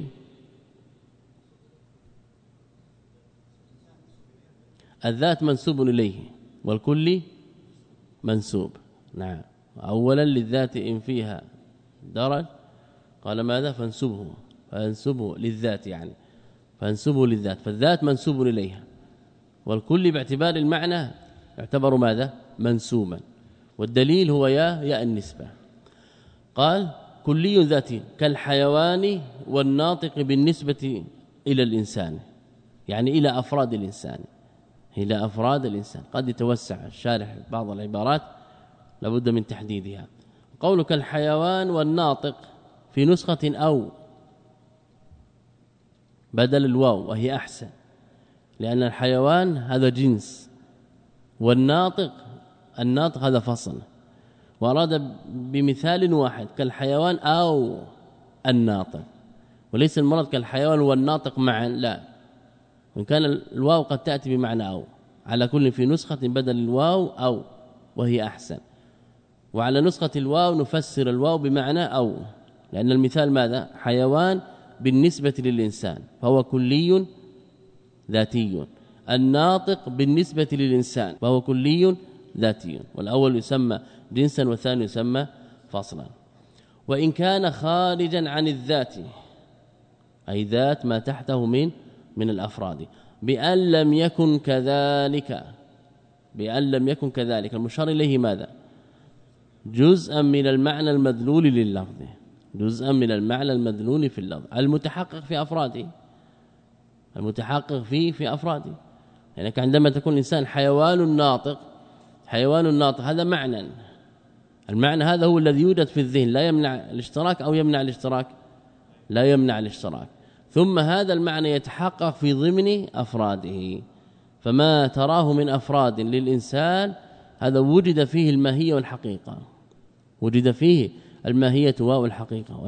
الذات منسوب إليه والكل منسوب. نعم، أولا للذات إن فيها درج قال ماذا؟ فانسبه للذات، يعني فانسبه للذات، فالذات منسوب إليها، والكل باعتبار المعنى يعتبر ماذا؟ منسوبا، والدليل هو ياء النسبة. قال كلي ذاتي كالحيوان والناطق بالنسبة إلى الإنسان، يعني إلى أفراد الإنسان، إلى أفراد الإنسان. قد يتوسع الشارح بعض العبارات لابد من تحديدها. قولك الحيوان والناطق في نسخة أو بدل الواو وهي أحسن، لأن الحيوان هذا جنس، والناطق هذا فصل، وأراد بمثال واحد كالحيوان أو الناطق، وليس المراد كالحيوان والناطق معا، لا، وإن كان الواو قد تأتي بمعنى أو، على كل في نسخة بدل الواو أو وهي أحسن، وعلى نسخة الواو نفسر الواو بمعنى أو، لأن المثال ماذا؟ حيوان بالنسبة للإنسان فهو كلي ذاتي، الناطق بالنسبة للإنسان فهو كلي ذاتي، والأول يسمى جنسا والثاني يسمى فصلا. وإن كان خارجا عن الذات أي ذات ما تحته من الأفراد، بأن لم يكن كذلك، بأن لم يكن كذلك المشار إليه ماذا؟ جزءا من المعنى المدلول لللفظ، جزءا من المعنى المدلول في اللفظ المتحقق في أفراده، المتحقق في أفراده. يعني عندما تكون الإنسان حيوان ناطق، حيوان الناطق هذا معنى، المعنى هذا هو الذي يوجد في الذهن، لا يمنع الاشتراك أو يمنع الاشتراك، لا يمنع الاشتراك، ثم هذا المعنى يتحقق في ضمن أفراده، فما تراه من أفراد للإنسان هذا وجد فيه الماهية والحقيقة، وجد فيه الماهية والحقيقة،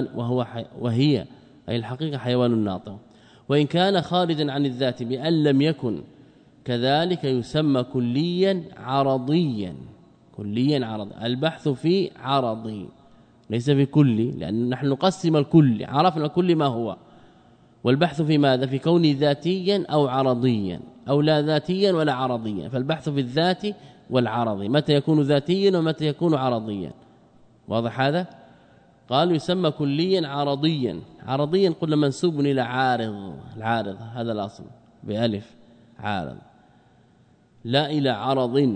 وهي أي الحقيقة حيوان ناطق. وإن كان خارجا عن الذات بأن لم يكن كذلك يسمى كليا عرضيا، كليا عرض، البحث في عرضه ليس في كل، لأن نحن نقسم الكل، عرفنا الكل ما هو، والبحث في ماذا؟ في كونه ذاتيا أو عرضيا أو لا ذاتيا ولا عرضيا، فالبحث في الذات والعرض، متى يكون ذاتيا ومتى يكون عرضيا، واضح هذا؟ قالوا يسمى كليا عرضيا، عرضيا قلنا منسوب إلى عارض، العارض هذا الأصل بألف عارض، لا إلى عرض،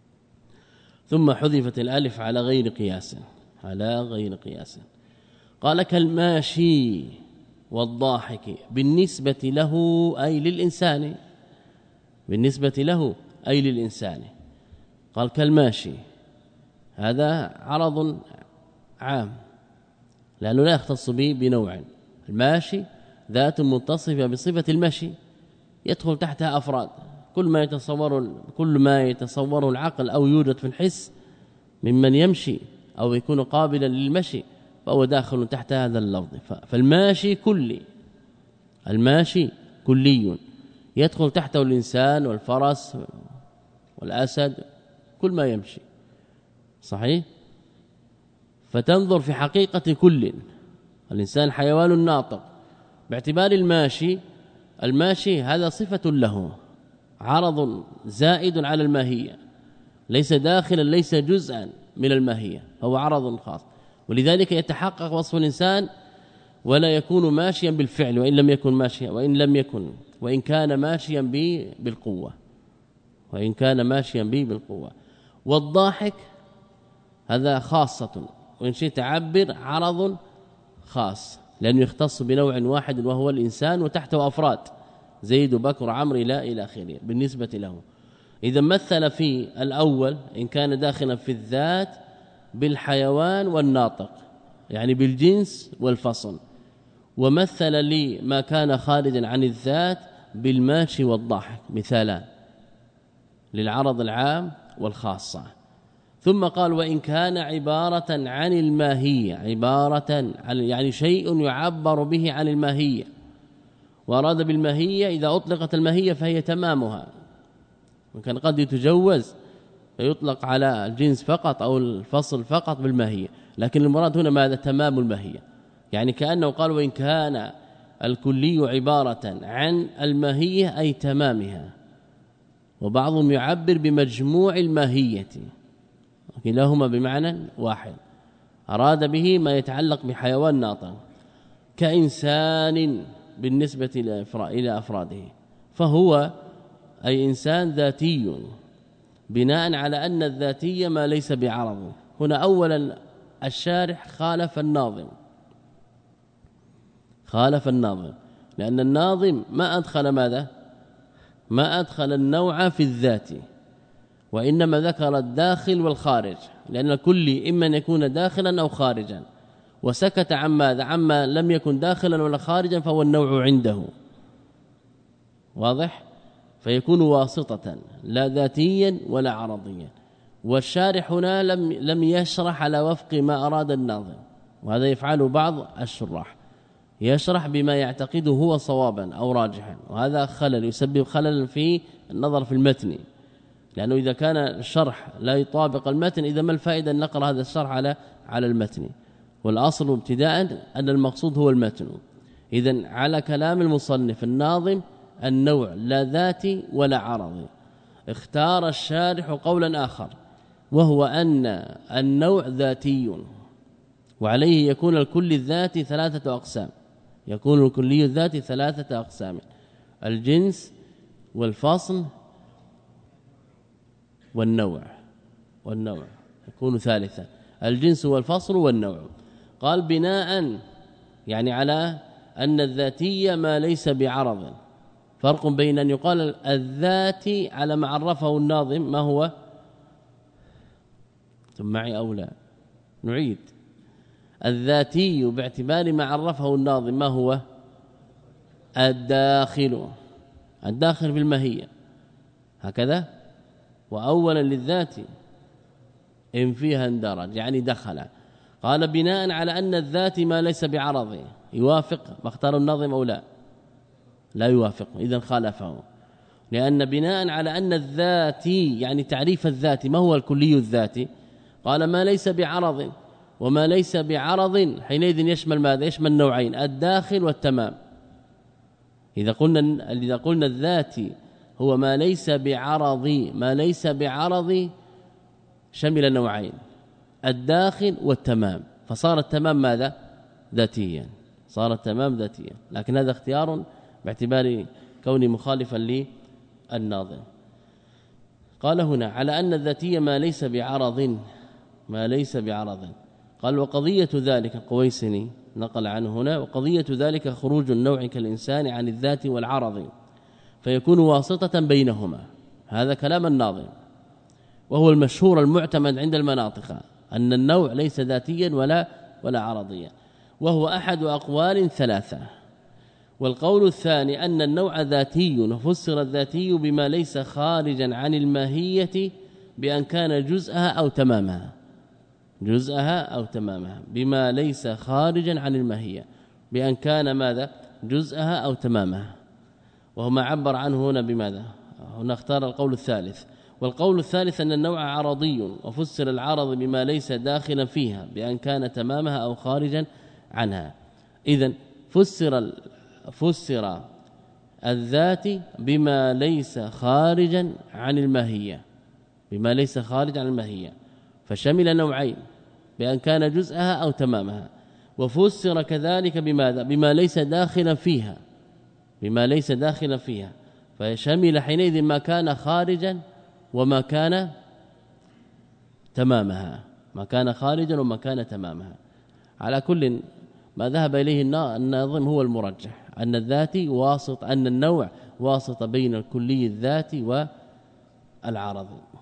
ثم حذفت الألف على غير قياس، على غير قياس. قال كالماشي والضاحك بالنسبة له أي للإنسان، بالنسبة له أي للإنسان. قال كالماشي، هذا عرض عام لأنه لا يختص به بنوع. الماشي ذات متصفة بصفة المشي يدخل تحتها أفراد، كل ما يتصوره العقل أو يوجد في الحس ممن يمشي أو يكون قابلا للمشي فهو داخل تحت هذا اللفظ. فالماشي كلي، الماشي كلي يدخل تحته الإنسان والفرس والأسد، كل ما يمشي صحيح. فتنظر في حقيقة كل، الإنسان حيوان ناطق باعتبار الماشي، الماشي هذا صفة له، عرض زائد على الماهية، ليس داخلا ليس جزءا من الماهية، هو عرض خاص. ولذلك يتحقق وصف الإنسان ولا يكون ماشيا بالفعل وإن لم يكن ماشيا، وإن كان ماشيا بالقوة، وإن كان ماشيا بالقوة. والضاحك هذا خاصة، وإن شئت تعبر عرض خاص لأنه يختص بنوع واحد وهو الإنسان، وتحته أفراد زيد بكر عمرو إلى آخره بالنسبة له. إذا مثل في الأول إن كان داخلا في الذات بالحيوان والناطق يعني بالجنس والفصل، ومثل لي ما كان خارجا عن الذات بالماشي والضاحك، مثالان للعرض العام والخاصة. ثم قال وإن كان عبارة عن الماهية، عبارة عن يعني شيء يعبر به عن الماهية، وأراد بالماهية إذا أطلقت الماهية فهي تمامها، وكان قد يتجوز فيطلق على الجنس فقط أو الفصل فقط بالماهية، لكن المراد هنا ماذا؟ تمام الماهية. يعني كأنه قال وإن كان الكلي عبارة عن الماهية أي تمامها، وبعضهم يعبر بمجموع الماهية، كلاهما بمعنى واحد، أراد به ما يتعلق بحيوان ناطق كإنسان بالنسبة إلى أفراده، فهو أي إنسان ذاتي بناء على أن الذاتية ما ليس بعرض. هنا أولا الشارح خالف الناظم لأن الناظم ما أدخل ماذا؟ ما أدخل النوع في الذات، وإنما ذكر الداخل والخارج، لأن كل إما أن يكون داخلا أو خارجا، وسكت عن ماذا؟ عما لم يكن داخلا ولا خارجا فهو النوع عنده، واضح؟ فيكون واسطة لا ذاتيا ولا عرضيا. والشارح هنا لم يشرح على وفق ما أراد الناظم، وهذا يفعله بعض الشراح، يشرح بما يعتقده هو صوابا أو راجحا، وهذا خلل يسبب خلل في النظر في المتن، لأنه إذا كان الشرح لا يطابق المتن إذا ما الفائدة أن نقرأ هذا الشرح على المتن، والأصل ابتداء أن المقصود هو المتن. إذن على كلام المصنف الناظم النوع لا ذاتي ولا عرضي. اختار الشارح قولا آخر وهو أن النوع ذاتي، وعليه يكون الكل الذاتي ثلاثة أقسام، يكون الكلي الذاتي ثلاثة أقسام: الجنس والفصل والنوع يكون ثالثا، الجنس والفصل والنوع. قال بناء يعني على أن الذاتية ما ليس بعرض. فرق بين أن يقال الذاتي على ما عرفه الناظم ما هو، ثم معي أو لا نعيد، الذاتي باعتبار ما عرفه الناظم ما هو؟ الداخل بالماهية هكذا، وأولا للذات إن فيها اندرج يعني دخل. قال بناء على أن الذات ما ليس بعرضه، يوافق ما اختار الناظم أو لا يوافق، إذن خالفه، لأن بناء على أن الذاتي يعني تعريف الذات ما هو الكلي الذاتي؟ قال ما ليس بعرض، وما ليس بعرض حينئذ يشمل ماذا؟ يشمل نوعين: الداخل والتمام. إذا قلنا الذاتي هو ما ليس بعرض شمل نوعين: الداخل والتمام، فصار التمام ماذا؟ ذاتيا، صارت تمام ذاتية، لكن هذا اختيار باعتبار كوني مخالفا للناظم. قال هنا على أن الذاتية ما ليس بعرض قال وقضية ذلك القويسني نقل عنه هنا وقضية ذلك خروج النوع كالإنسان عن الذات والعرض فيكون واسطة بينهما. هذا كلام الناظم وهو المشهور المعتمد عند المناطق أن النوع ليس ذاتيا ولا عرضيا، وهو أحد أقوال ثلاثة. والقول الثاني أن النوع ذاتي وفسر الذاتي بما ليس خارجا عن الماهية بأن كان جزءها أو تمامها بما ليس خارجا عن الماهية بأن كان ماذا جزءها أو تمامها، وهو ما عبر عنه هنا بماذا؟ هنا اختار القول الثالث. والقول الثالث أن النوع عرضي وفسر العرض بما ليس داخلا فيها بأن كان تمامها أو خارجا عنها. إذن فسر الذات بما ليس خارجا عن الماهية فشمل نوعين بأن كان جزءها أو تمامها، وفسر كذلك بماذا؟ بما ليس داخلا فيها فشمل حينئذ ما كان خارجا وما كان تمامها، على كل ما ذهب إليه الناظم هو المرجح أن الذاتي واسط، أن النوع واسط بين الكلي الذاتي والعرض.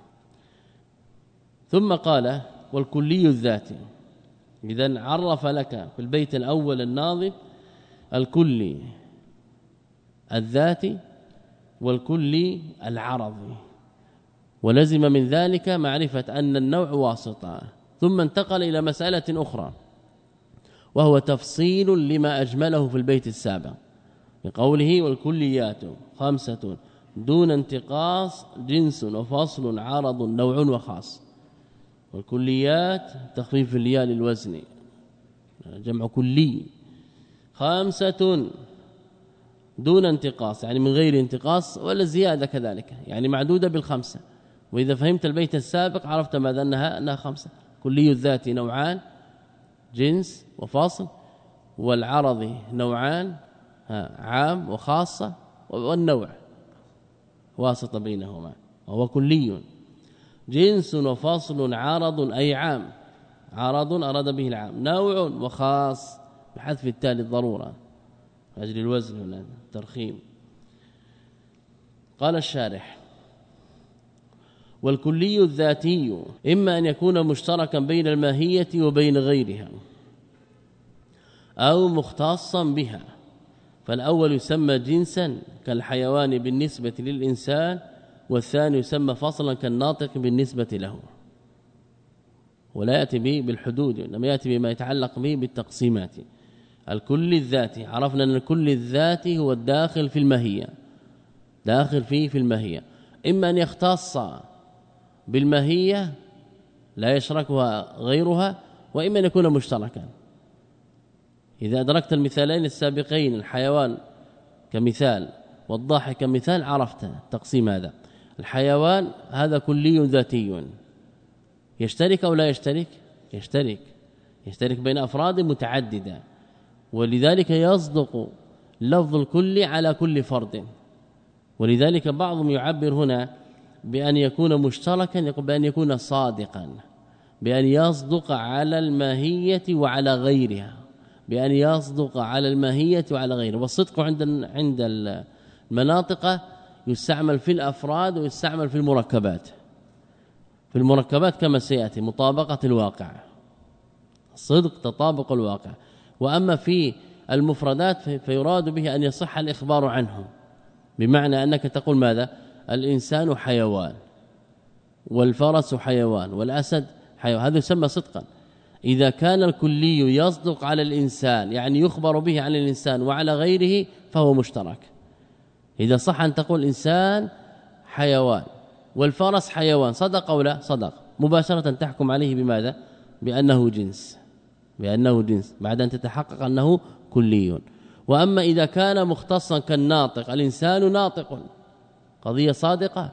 ثم قال والكلي الذاتي، إذن عرف لك في البيت الأول الناظم الكلي الذاتي والكلي العرضي، ولزم من ذلك معرفة أن النوع واسطة. ثم انتقل إلى مسألة أخرى وهو تفصيل لما أجمله في البيت السابق بقوله والكليات 5 دون انتقاص جنس وفصل عرض نوع وخاص. والكليات تخفيف الياء للوزن جمع كلي 5 دون انتقاص يعني من غير انتقاص ولا زيادة كذلك، يعني معدودة بالخمسة. وإذا فهمت البيت السابق عرفت ماذا أنها 5. كلي الذات نوعان جنس وفاصل، والعرض نوعان عام وخاصة، والنوع واسطة بينهما وهو كلي. جنس وفاصل عرض أي عام، عرض أراد به العام، نوع وخاص بحذف التالي الضرورة أجل الوزن هنا ترخيم. قال الشارح والكلي الذاتي إما أن يكون مشتركا بين الماهية وبين غيرها أو مختصا بها، فالأول يسمى جنسا كالحيوان بالنسبة للإنسان، والثاني يسمى فصلا كالناطق بالنسبة له، ولا يأتي به بالحدود إنما يأتي بما يتعلق به بالتقسيمات. الكل الذاتي عرفنا أن الكل الذاتي هو الداخل في الماهية، داخل فيه في الماهية، إما أن يختص بالماهية لا يشركها غيرها، وإما أن يكون مشتركا. إذا أدركت المثالين السابقين الحيوان كمثال والضاحك كمثال عرفت التقسيم هذا. الحيوان هذا كلي ذاتي يشترك أو لا يشترك؟ يشترك بين أفراد متعددة، ولذلك يصدق لفظ الكل على كل فرد. ولذلك بعضهم يعبر هنا بأن يكون مشتركا، يقول بأن يكون صادقا، بأن يصدق على الماهية وعلى غيرها، بأن يصدق على الماهية وعلى غيرها. والصدق عند المناطق يستعمل في الأفراد ويستعمل في المركبات. في المركبات كما سيأتي مطابقة الواقع، الصدق تطابق الواقع. وأما في المفردات فيراد به أن يصح الإخبار عنه، بمعنى أنك تقول ماذا؟ الإنسان حيوان، والفرس حيوان، والأسد حيوان، هذا يسمى صدقا. إذا كان الكلي يصدق على الإنسان يعني يخبر به عن الإنسان وعلى غيره فهو مشترك. إذا صح أن تقول الإنسان حيوان والفرس حيوان، صدق أو لا؟ صدق، مباشرة تحكم عليه بماذا؟ بأنه جنس بعد أن تتحقق أنه كلي. وأما إذا كان مختصا كالناطق، الإنسان ناطق، قضية صادقة،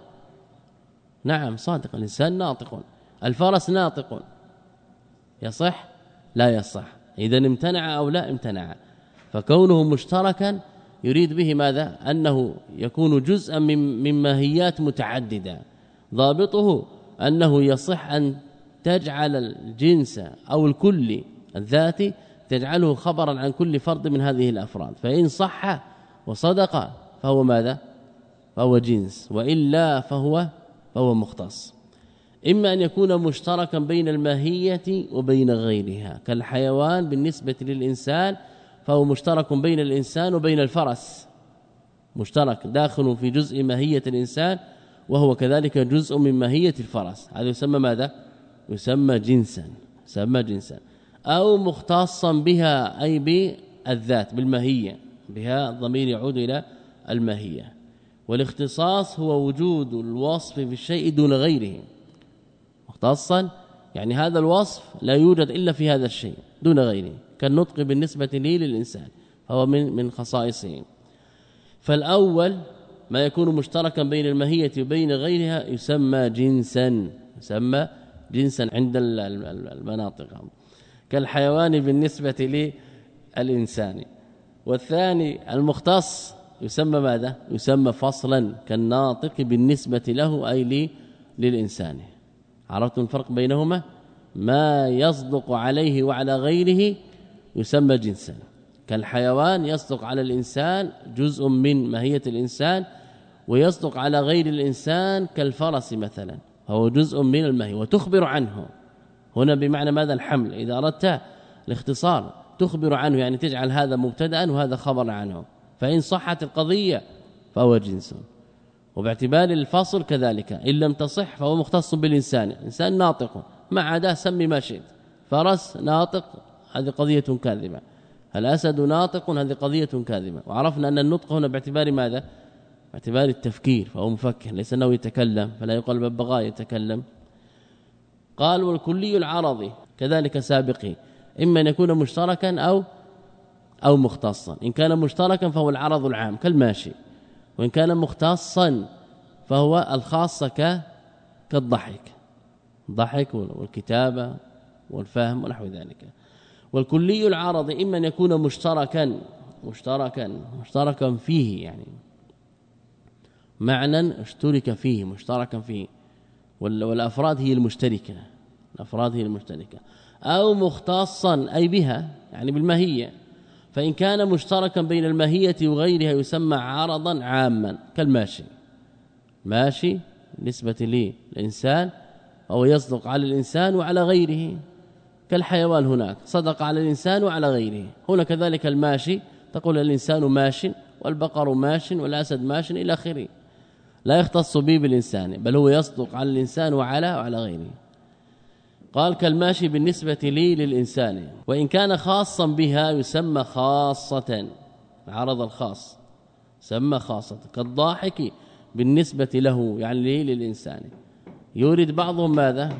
نعم صادق، الإنسان ناطق، الفرس ناطق، يصح؟ لا يصح. إذا امتنع أو لا امتنع. فكونه مشتركا يريد به ماذا؟ أنه يكون جزءا من ماهيات متعددة. ضابطه أنه يصح أن تجعل الجنس أو الكل الذاتي تجعله خبرا عن كل فرد من هذه الأفراد، فإن صح وصدق فهو ماذا؟ فهو جنس، وإلا فهو مختص. إما أن يكون مشتركا بين الماهية وبين غيرها، كالحيوان بالنسبة للإنسان فهو مشترك بين الإنسان وبين الفرس، مشترك داخل في جزء ماهية الإنسان وهو كذلك جزء من ماهية الفرس، هذا يسمى ماذا؟ يسمى جنسا، أو مختصا بها أي بالذات بالماهية، بها الضمير يعود إلى الماهية. والاختصاص هو وجود الوصف في الشيء دون غيره، مختصا يعني هذا الوصف لا يوجد إلا في هذا الشيء دون غيره، كالنطق بالنسبة لي للإنسان فهو من خصائصه. فالأول ما يكون مشتركا بين الماهية وبين غيرها يسمى جنسا، عند المناطق، كالحيوان بالنسبة للإنسان. والثاني المختص يسمى ماذا؟ يسمى فصلا، كالناطق بالنسبة له أي للإنسان. عرفتم الفرق بينهما؟ ما يصدق عليه وعلى غيره يسمى جنسا، كالحيوان يصدق على الإنسان جزء من ماهية الإنسان، ويصدق على غير الإنسان كالفرس مثلا، هو جزء من الماهية وتخبر عنه. هنا بمعنى ماذا؟ الحمل، إذا أردت الاختصار تخبر عنه، يعني تجعل هذا مبتدأ وهذا خبر عنه، فإن صحت القضية فهو جنس. وباعتبار الفصل كذلك، إن لم تصح فهو مختص بالإنسان، إنسان ناطق ما عدا سمي ما شئت، فرس ناطق هذه قضية كاذبة، الأسد ناطق هذه قضية كاذبة. وعرفنا أن النطق هنا باعتبار ماذا؟ باعتبار التفكير، فهو مفكر ليس أنه يتكلم، فلا يقال ببغاء يتكلم. قال والكلي العرضي كذلك سابقي، إما أن يكون مشتركا أو مختصا. إن كان مشتركا فهو العرض العام كالماشي، وإن كان مختصا فهو الخاص كالضحك، الضحك والكتابة والفهم ونحو ذلك. والكلي العرض إما أن يكون مشتركا فيه، يعني معنى اشترك فيه مشتركا فيه، والأفراد هي المشتركة، أو مختصا أي بها يعني بالماهية. فإن كان مشتركا بين الماهية وغيرها يسمى عرضا عاما، كالماشي، ماشي نسبة للإنسان أو يصدق على الإنسان وعلى غيره، كالحيوان هناك صدق على الإنسان وعلى غيره، هنا كذلك الماشي تقول الإنسان ماش والبقر ماش والأسد ماش إلى آخره، لا يختص به بالإنسان بل هو يصدق على الإنسان وعلى غيره. قال كالماشي بالنسبة للإنسان. وإن كان خاصا بها يسمى خاصة، العرض الخاص سمى خاصة، كالضاحك بالنسبة له يعني للإنسان. يورد بعضهم ماذا؟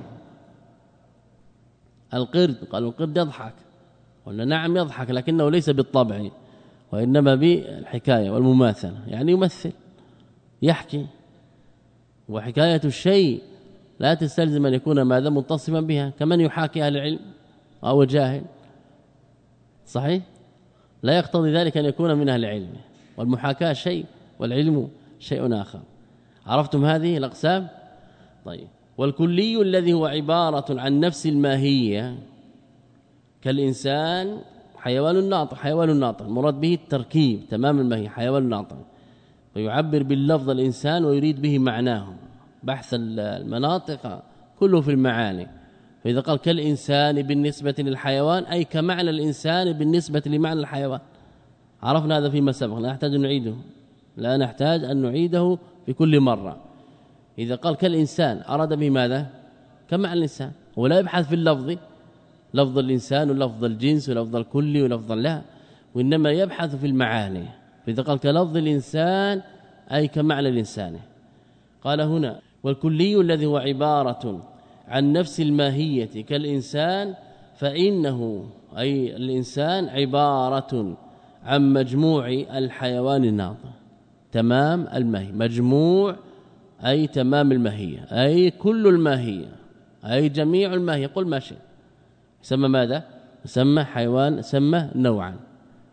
القرد، قالوا القرد يضحك، قلنا نعم يضحك لكنه ليس بالطبع وإنما بالحكاية والمماثلة، يعني يمثل يحكي، وحكاية الشيء لا تستلزم أن يكون ماذا؟ متصفا بها، كمن يحاكي أهل العلم أو جاهل، صحيح؟ لا يقتضي ذلك أن يكون من أهل العلم، والمحاكاة شيء والعلم شيء آخر. عرفتم هذه الأقسام؟ طيب. والكلي الذي هو عبارة عن نفس الماهية كالإنسان حيوان ناطق، مراد به التركيب تمام الماهية، حيوان ناطق، ويعبر باللفظ الإنسان ويريد به معناه، بحث المناطق كله في المعاني. فإذا قال كالإنسان بالنسبة للحيوان أي كمعنى الإنسان بالنسبة لمعنى الحيوان. عرفنا هذا فيما سبق، لا نحتاج أن نعيده في كل مرة. إذا قال كالإنسان أراد به ماذا؟ كمعنى الإنسان، ولا يبحث في اللفظ، لفظ الإنسان ولفظ الجنس ولفظ الكل ولفظ لا، وإنما يبحث في المعاني. فإذا قال كلفظ الإنسان أي كمعنى الإنسان. قال هنا والكلي الذي هو عبارة عن نفس الماهية كالإنسان فإنه أي الإنسان عبارة عن مجموع الحيوان الناطق تمام الماهية، مجموع أي تمام الماهية، أي كل الماهية، أي جميع الماهية، قل ما شئ. يسمى ماذا؟ يسمى حيوان، يسمى نوعا،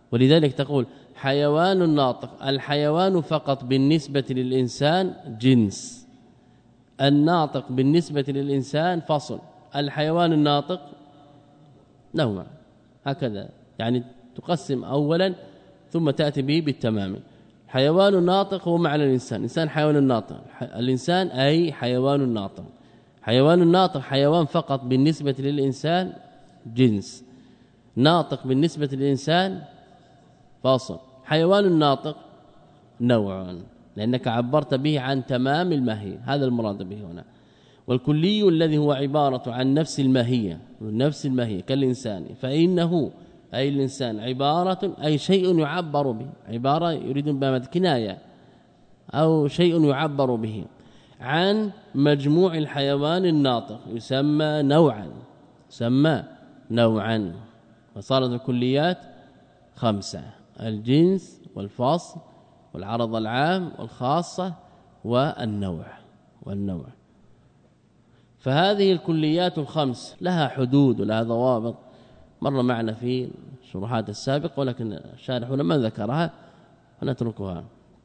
ولذلك تقول حيوان ناطق. الحيوان فقط بالنسبة للإنسان جنس، الناطق بالنسبة للإنسان فصل، الحيوان الناطق نوع، هكذا يعني تقسم أولا ثم تأتي به بالتمام. حيوان الناطق هو معنى الإنسان، الإنسان حيوان الناطق، الإنسان أي حيوان الناطق. حيوان الناطق حيوان فقط بالنسبة للإنسان جنس، ناطق بالنسبة للإنسان فاصل، حيوان الناطق نوع، لأنك عبرت به عن تمام الماهية، هذا المراد به هنا. والكلي الذي هو عبارة عن نفس الماهية، نفس الماهية كالإنسان، فإنه أي الإنسان عبارة أي شيء يعبر به، عبارة يريد بها كناية أو شيء يعبر به عن مجموع الحيوان الناطق، يسمى نوعا، يسمى نوعا. فصارت الكليات 5: الجنس والفصل والعرض العام والخاصة والنوع. فهذه الكليات ال5 لها حدود ولها ضوابط، مر معنا في الشروحات السابقة، ولكن الشارحون ما ذكرها فنتركها.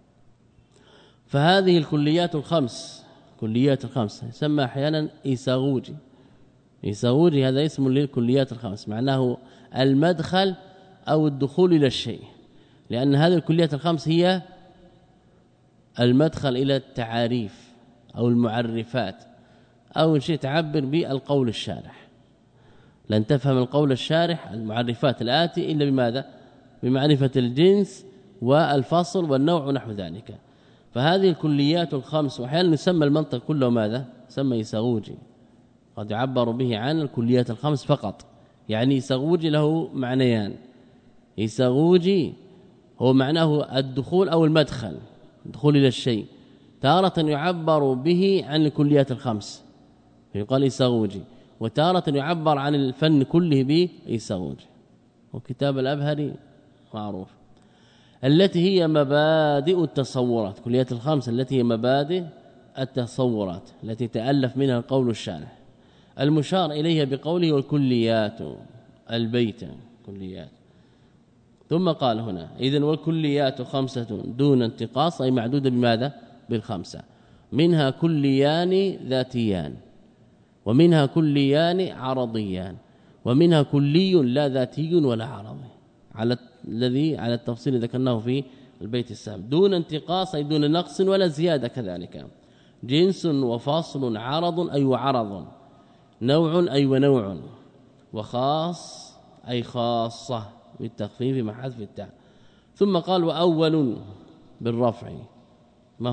فهذه الكليات ال5 يسمى احيانا إيساغوجي. إيساغوجي هذا اسم للكليات ال5، معناه المدخل أو الدخول إلى الشيء، لأن هذه الكليات ال5 هي المدخل إلى التعاريف أو المعرفات، أو شيء تعبر بالقول الشارح. لن تفهم القول الشارح المعرفات الآتي إلا بماذا؟ بمعرفة الجنس والفصل والنوع ونحو ذلك. فهذه الكليات ال5 وأحيانا يسمى المنطق كله ماذا؟ يسمى إيساغوجي، قد يعبر به عن الكليات ال5 فقط. يعني إيساغوجي له معنيان، إيساغوجي هو معناه الدخول أو المدخل، الدخول إلى الشيء، تارة يعبر به عن الكليات ال5 يقال إيساغوجي، وتارة يعبر عن الفن كله بإيساغوجي. وكتاب الأبهري معروف. التي هي مبادئ التصورات، كليات ال5 التي هي مبادئ التصورات التي تألف منها القول الشارح، المشار إليها بقوله والكليات البيت كليات. ثم قال هنا إذن والكليات 5 دون انتقاص، أي معدودة بماذا؟ بال5. منها كليان ذاتيان، ومنها كليان عرضيان، ومنها كلي لا ذاتي ولا عرضي، على الذي على التفصيل ذكرناه في البيت السابق. دون انتقاص أي دون نقص ولا زيادة كذلك. جنس وفصل، عرض أي وعرض، نوع أي ونوع، وخاص أي خاصة بالتخفيف مع حذف التاء. ثم قال وأول بالرفع، ما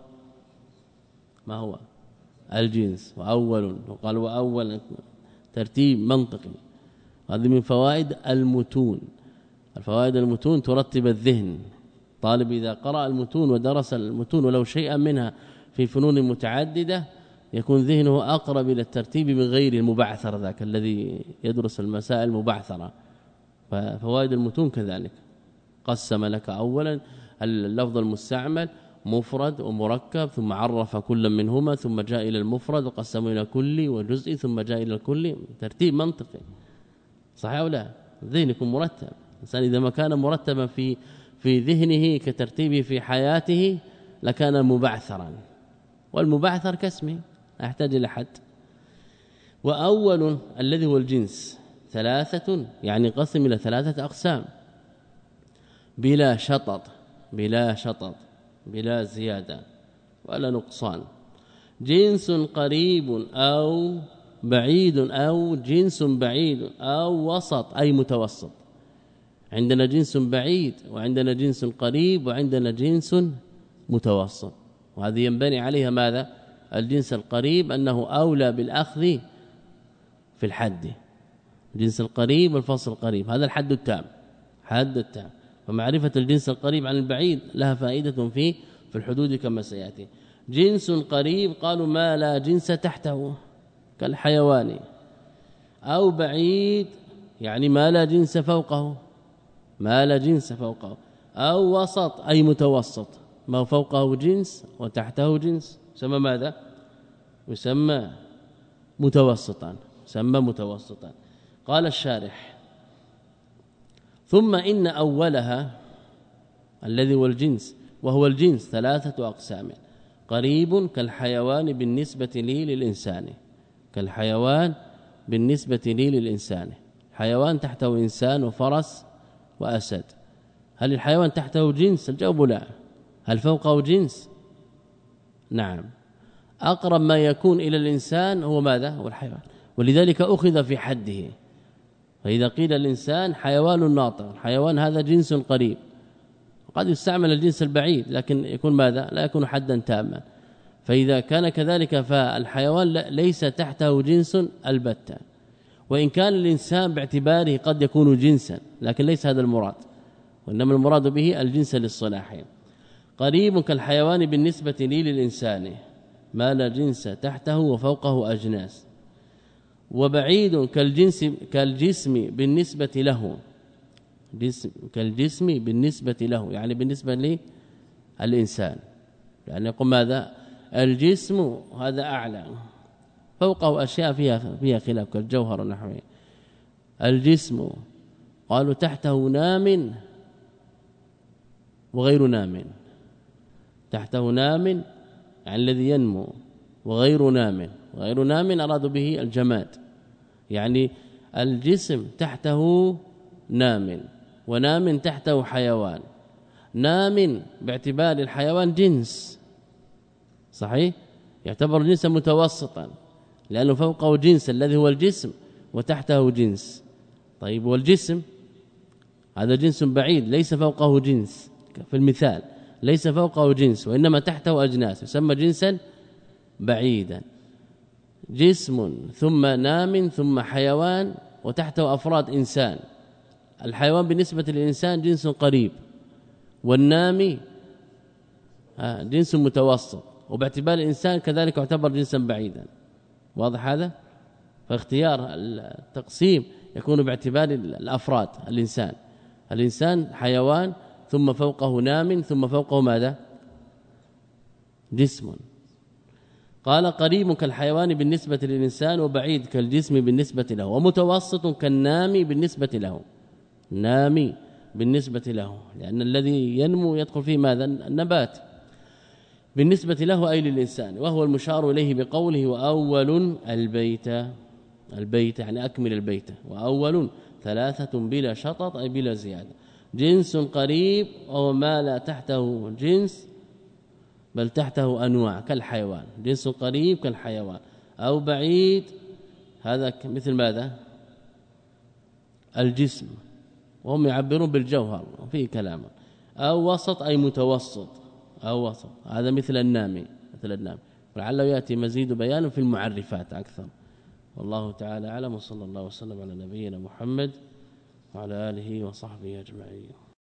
هو الجنس، وأول، وقال وأول ترتيب منطقي. هذه من فوائد المتون. الفوائد المتون ترتب الذهن. طالب إذا قرأ المتون ودرس المتون ولو شيئا منها في فنون متعددة يكون ذهنه أقرب إلى الترتيب من غير المبعثر ذاك الذي يدرس المسائل المبعثرة. ففوائد المتون كذلك. قسم لك أولا اللفظ المستعمل مفرد ومركب، ثم عرف كل منهما، ثم جاء إلى المفرد وقسم إلى كلي وجزئي، ثم جاء إلى الكلي. ترتيب منطقي صحيح أو لا؟ الذهن يكون مرتب. الإنسان إذا ما كان مرتبا في ذهنه كترتيبه في حياته لكان مبعثرا، والمبعثر كاسمه لا يحتاج إلى حد. وأول الذي هو الجنس 3، يعني قسم إلى 3 أقسام، بلا شطط، بلا زيادة ولا نقصان. جنس قريب أو بعيد، أو جنس بعيد أو وسط أي متوسط. عندنا جنس بعيد وعندنا جنس قريب وعندنا جنس متوسط، وهذه ينبني عليها ماذا؟ الجنس القريب أنه أولى بالأخذ في الحد، الجنس القريب والفصل القريب، هذا الحد التام، حد التام. ومعرفة الجنس القريب عن البعيد لها فائدة في الحدود كما سيأتي. جنس قريب قالوا ما لا جنس تحته كالحيوان، أو بعيد يعني ما لا جنس فوقه، أو وسط أي متوسط، ما فوقه جنس وتحته جنس، يسمى ماذا؟ يسمى متوسطا. قال الشارح ثم إن أولها الذي هو الجنس وهو الجنس 3 أقسام: قريب كالحيوان بالنسبة لي للإنسان، كالحيوان بالنسبة لي للإنسان. حيوان تحته إنسان وفرس وأسد، هل الحيوان تحته جنس؟ الجواب لا. هل فوقه جنس؟ نعم. أقرب ما يكون إلى الإنسان هو ماذا؟ هو الحيوان، ولذلك أخذ في حده. فإذا قيل الإنسان حيوان ناطق، الحيوان هذا جنس قريب، قد يستعمل الجنس البعيد لكن يكون ماذا؟ لا يكون حدا تاما. فإذا كان كذلك فالحيوان ليس تحته جنس البتة، وإن كان الإنسان باعتباره قد يكون جنسا لكن ليس هذا المراد، وإنما المراد به الجنس للصلاح. قريب كالحيوان بالنسبة لي للإنسان ما لا جنس تحته وفوقه أجناس، وبعيد كالجسم بالنسبة له، كالجسم بالنسبة له يعني بالنسبة للإنسان، يعني يقول ماذا؟ الجسم هذا أعلى، فوقه أشياء فيها خلاف كالجوهر ونحوه. الجسم قالوا تحته نام وغير نام، تحته نام يعني الذي ينمو، وغير نام، وغير نام أرادوا به الجماد، يعني الجسم تحته نام ونام تحته حيوان. نام باعتبار الحيوان جنس صحيح، يعتبر جنسا متوسطا لأنه فوقه جنس الذي هو الجسم وتحته جنس. طيب والجسم هذا جنس بعيد ليس فوقه جنس، في المثال ليس فوقه جنس وإنما تحته أجناس، يسمى جنسا بعيدا. جسم ثم نام ثم حيوان وتحته أفراد إنسان. الحيوان بالنسبة للإنسان جنس قريب، والنام جنس متوسط، وباعتبار الإنسان كذلك يعتبر جنسا بعيدا. واضح هذا؟ فاختيار التقسيم يكون باعتبار الأفراد. الإنسان حيوان ثم فوقه نام ثم فوقه ماذا؟ جسم. قال قريب كالحيوان بالنسبة للإنسان وبعيد كالجسم بالنسبة له، ومتوسط كالنام بالنسبة له، نامي بالنسبة له، لأن الذي ينمو يدخل فيه ماذا؟ النبات بالنسبة له أي للإنسان، وهو المشار إليه بقوله وأول البيت يعني أكمل البيت، وأول 3 بلا شطط أي بلا زيادة. جنس قريب أو ما لا تحته جنس بل تحته أنواع كالحيوان، جنس قريب كالحيوان، أو بعيد هذا مثل ماذا؟ الجسم، وهم يعبرون بالجوهر فيه كلام، أو وسط أي متوسط، أو وسط هذا مثل النامي، ولعله يأتي مزيد بيان في المعرفات أكثر. والله تعالى أعلم، وصلى الله وسلم على نبينا محمد وعلى آله وصحبه أجمعين.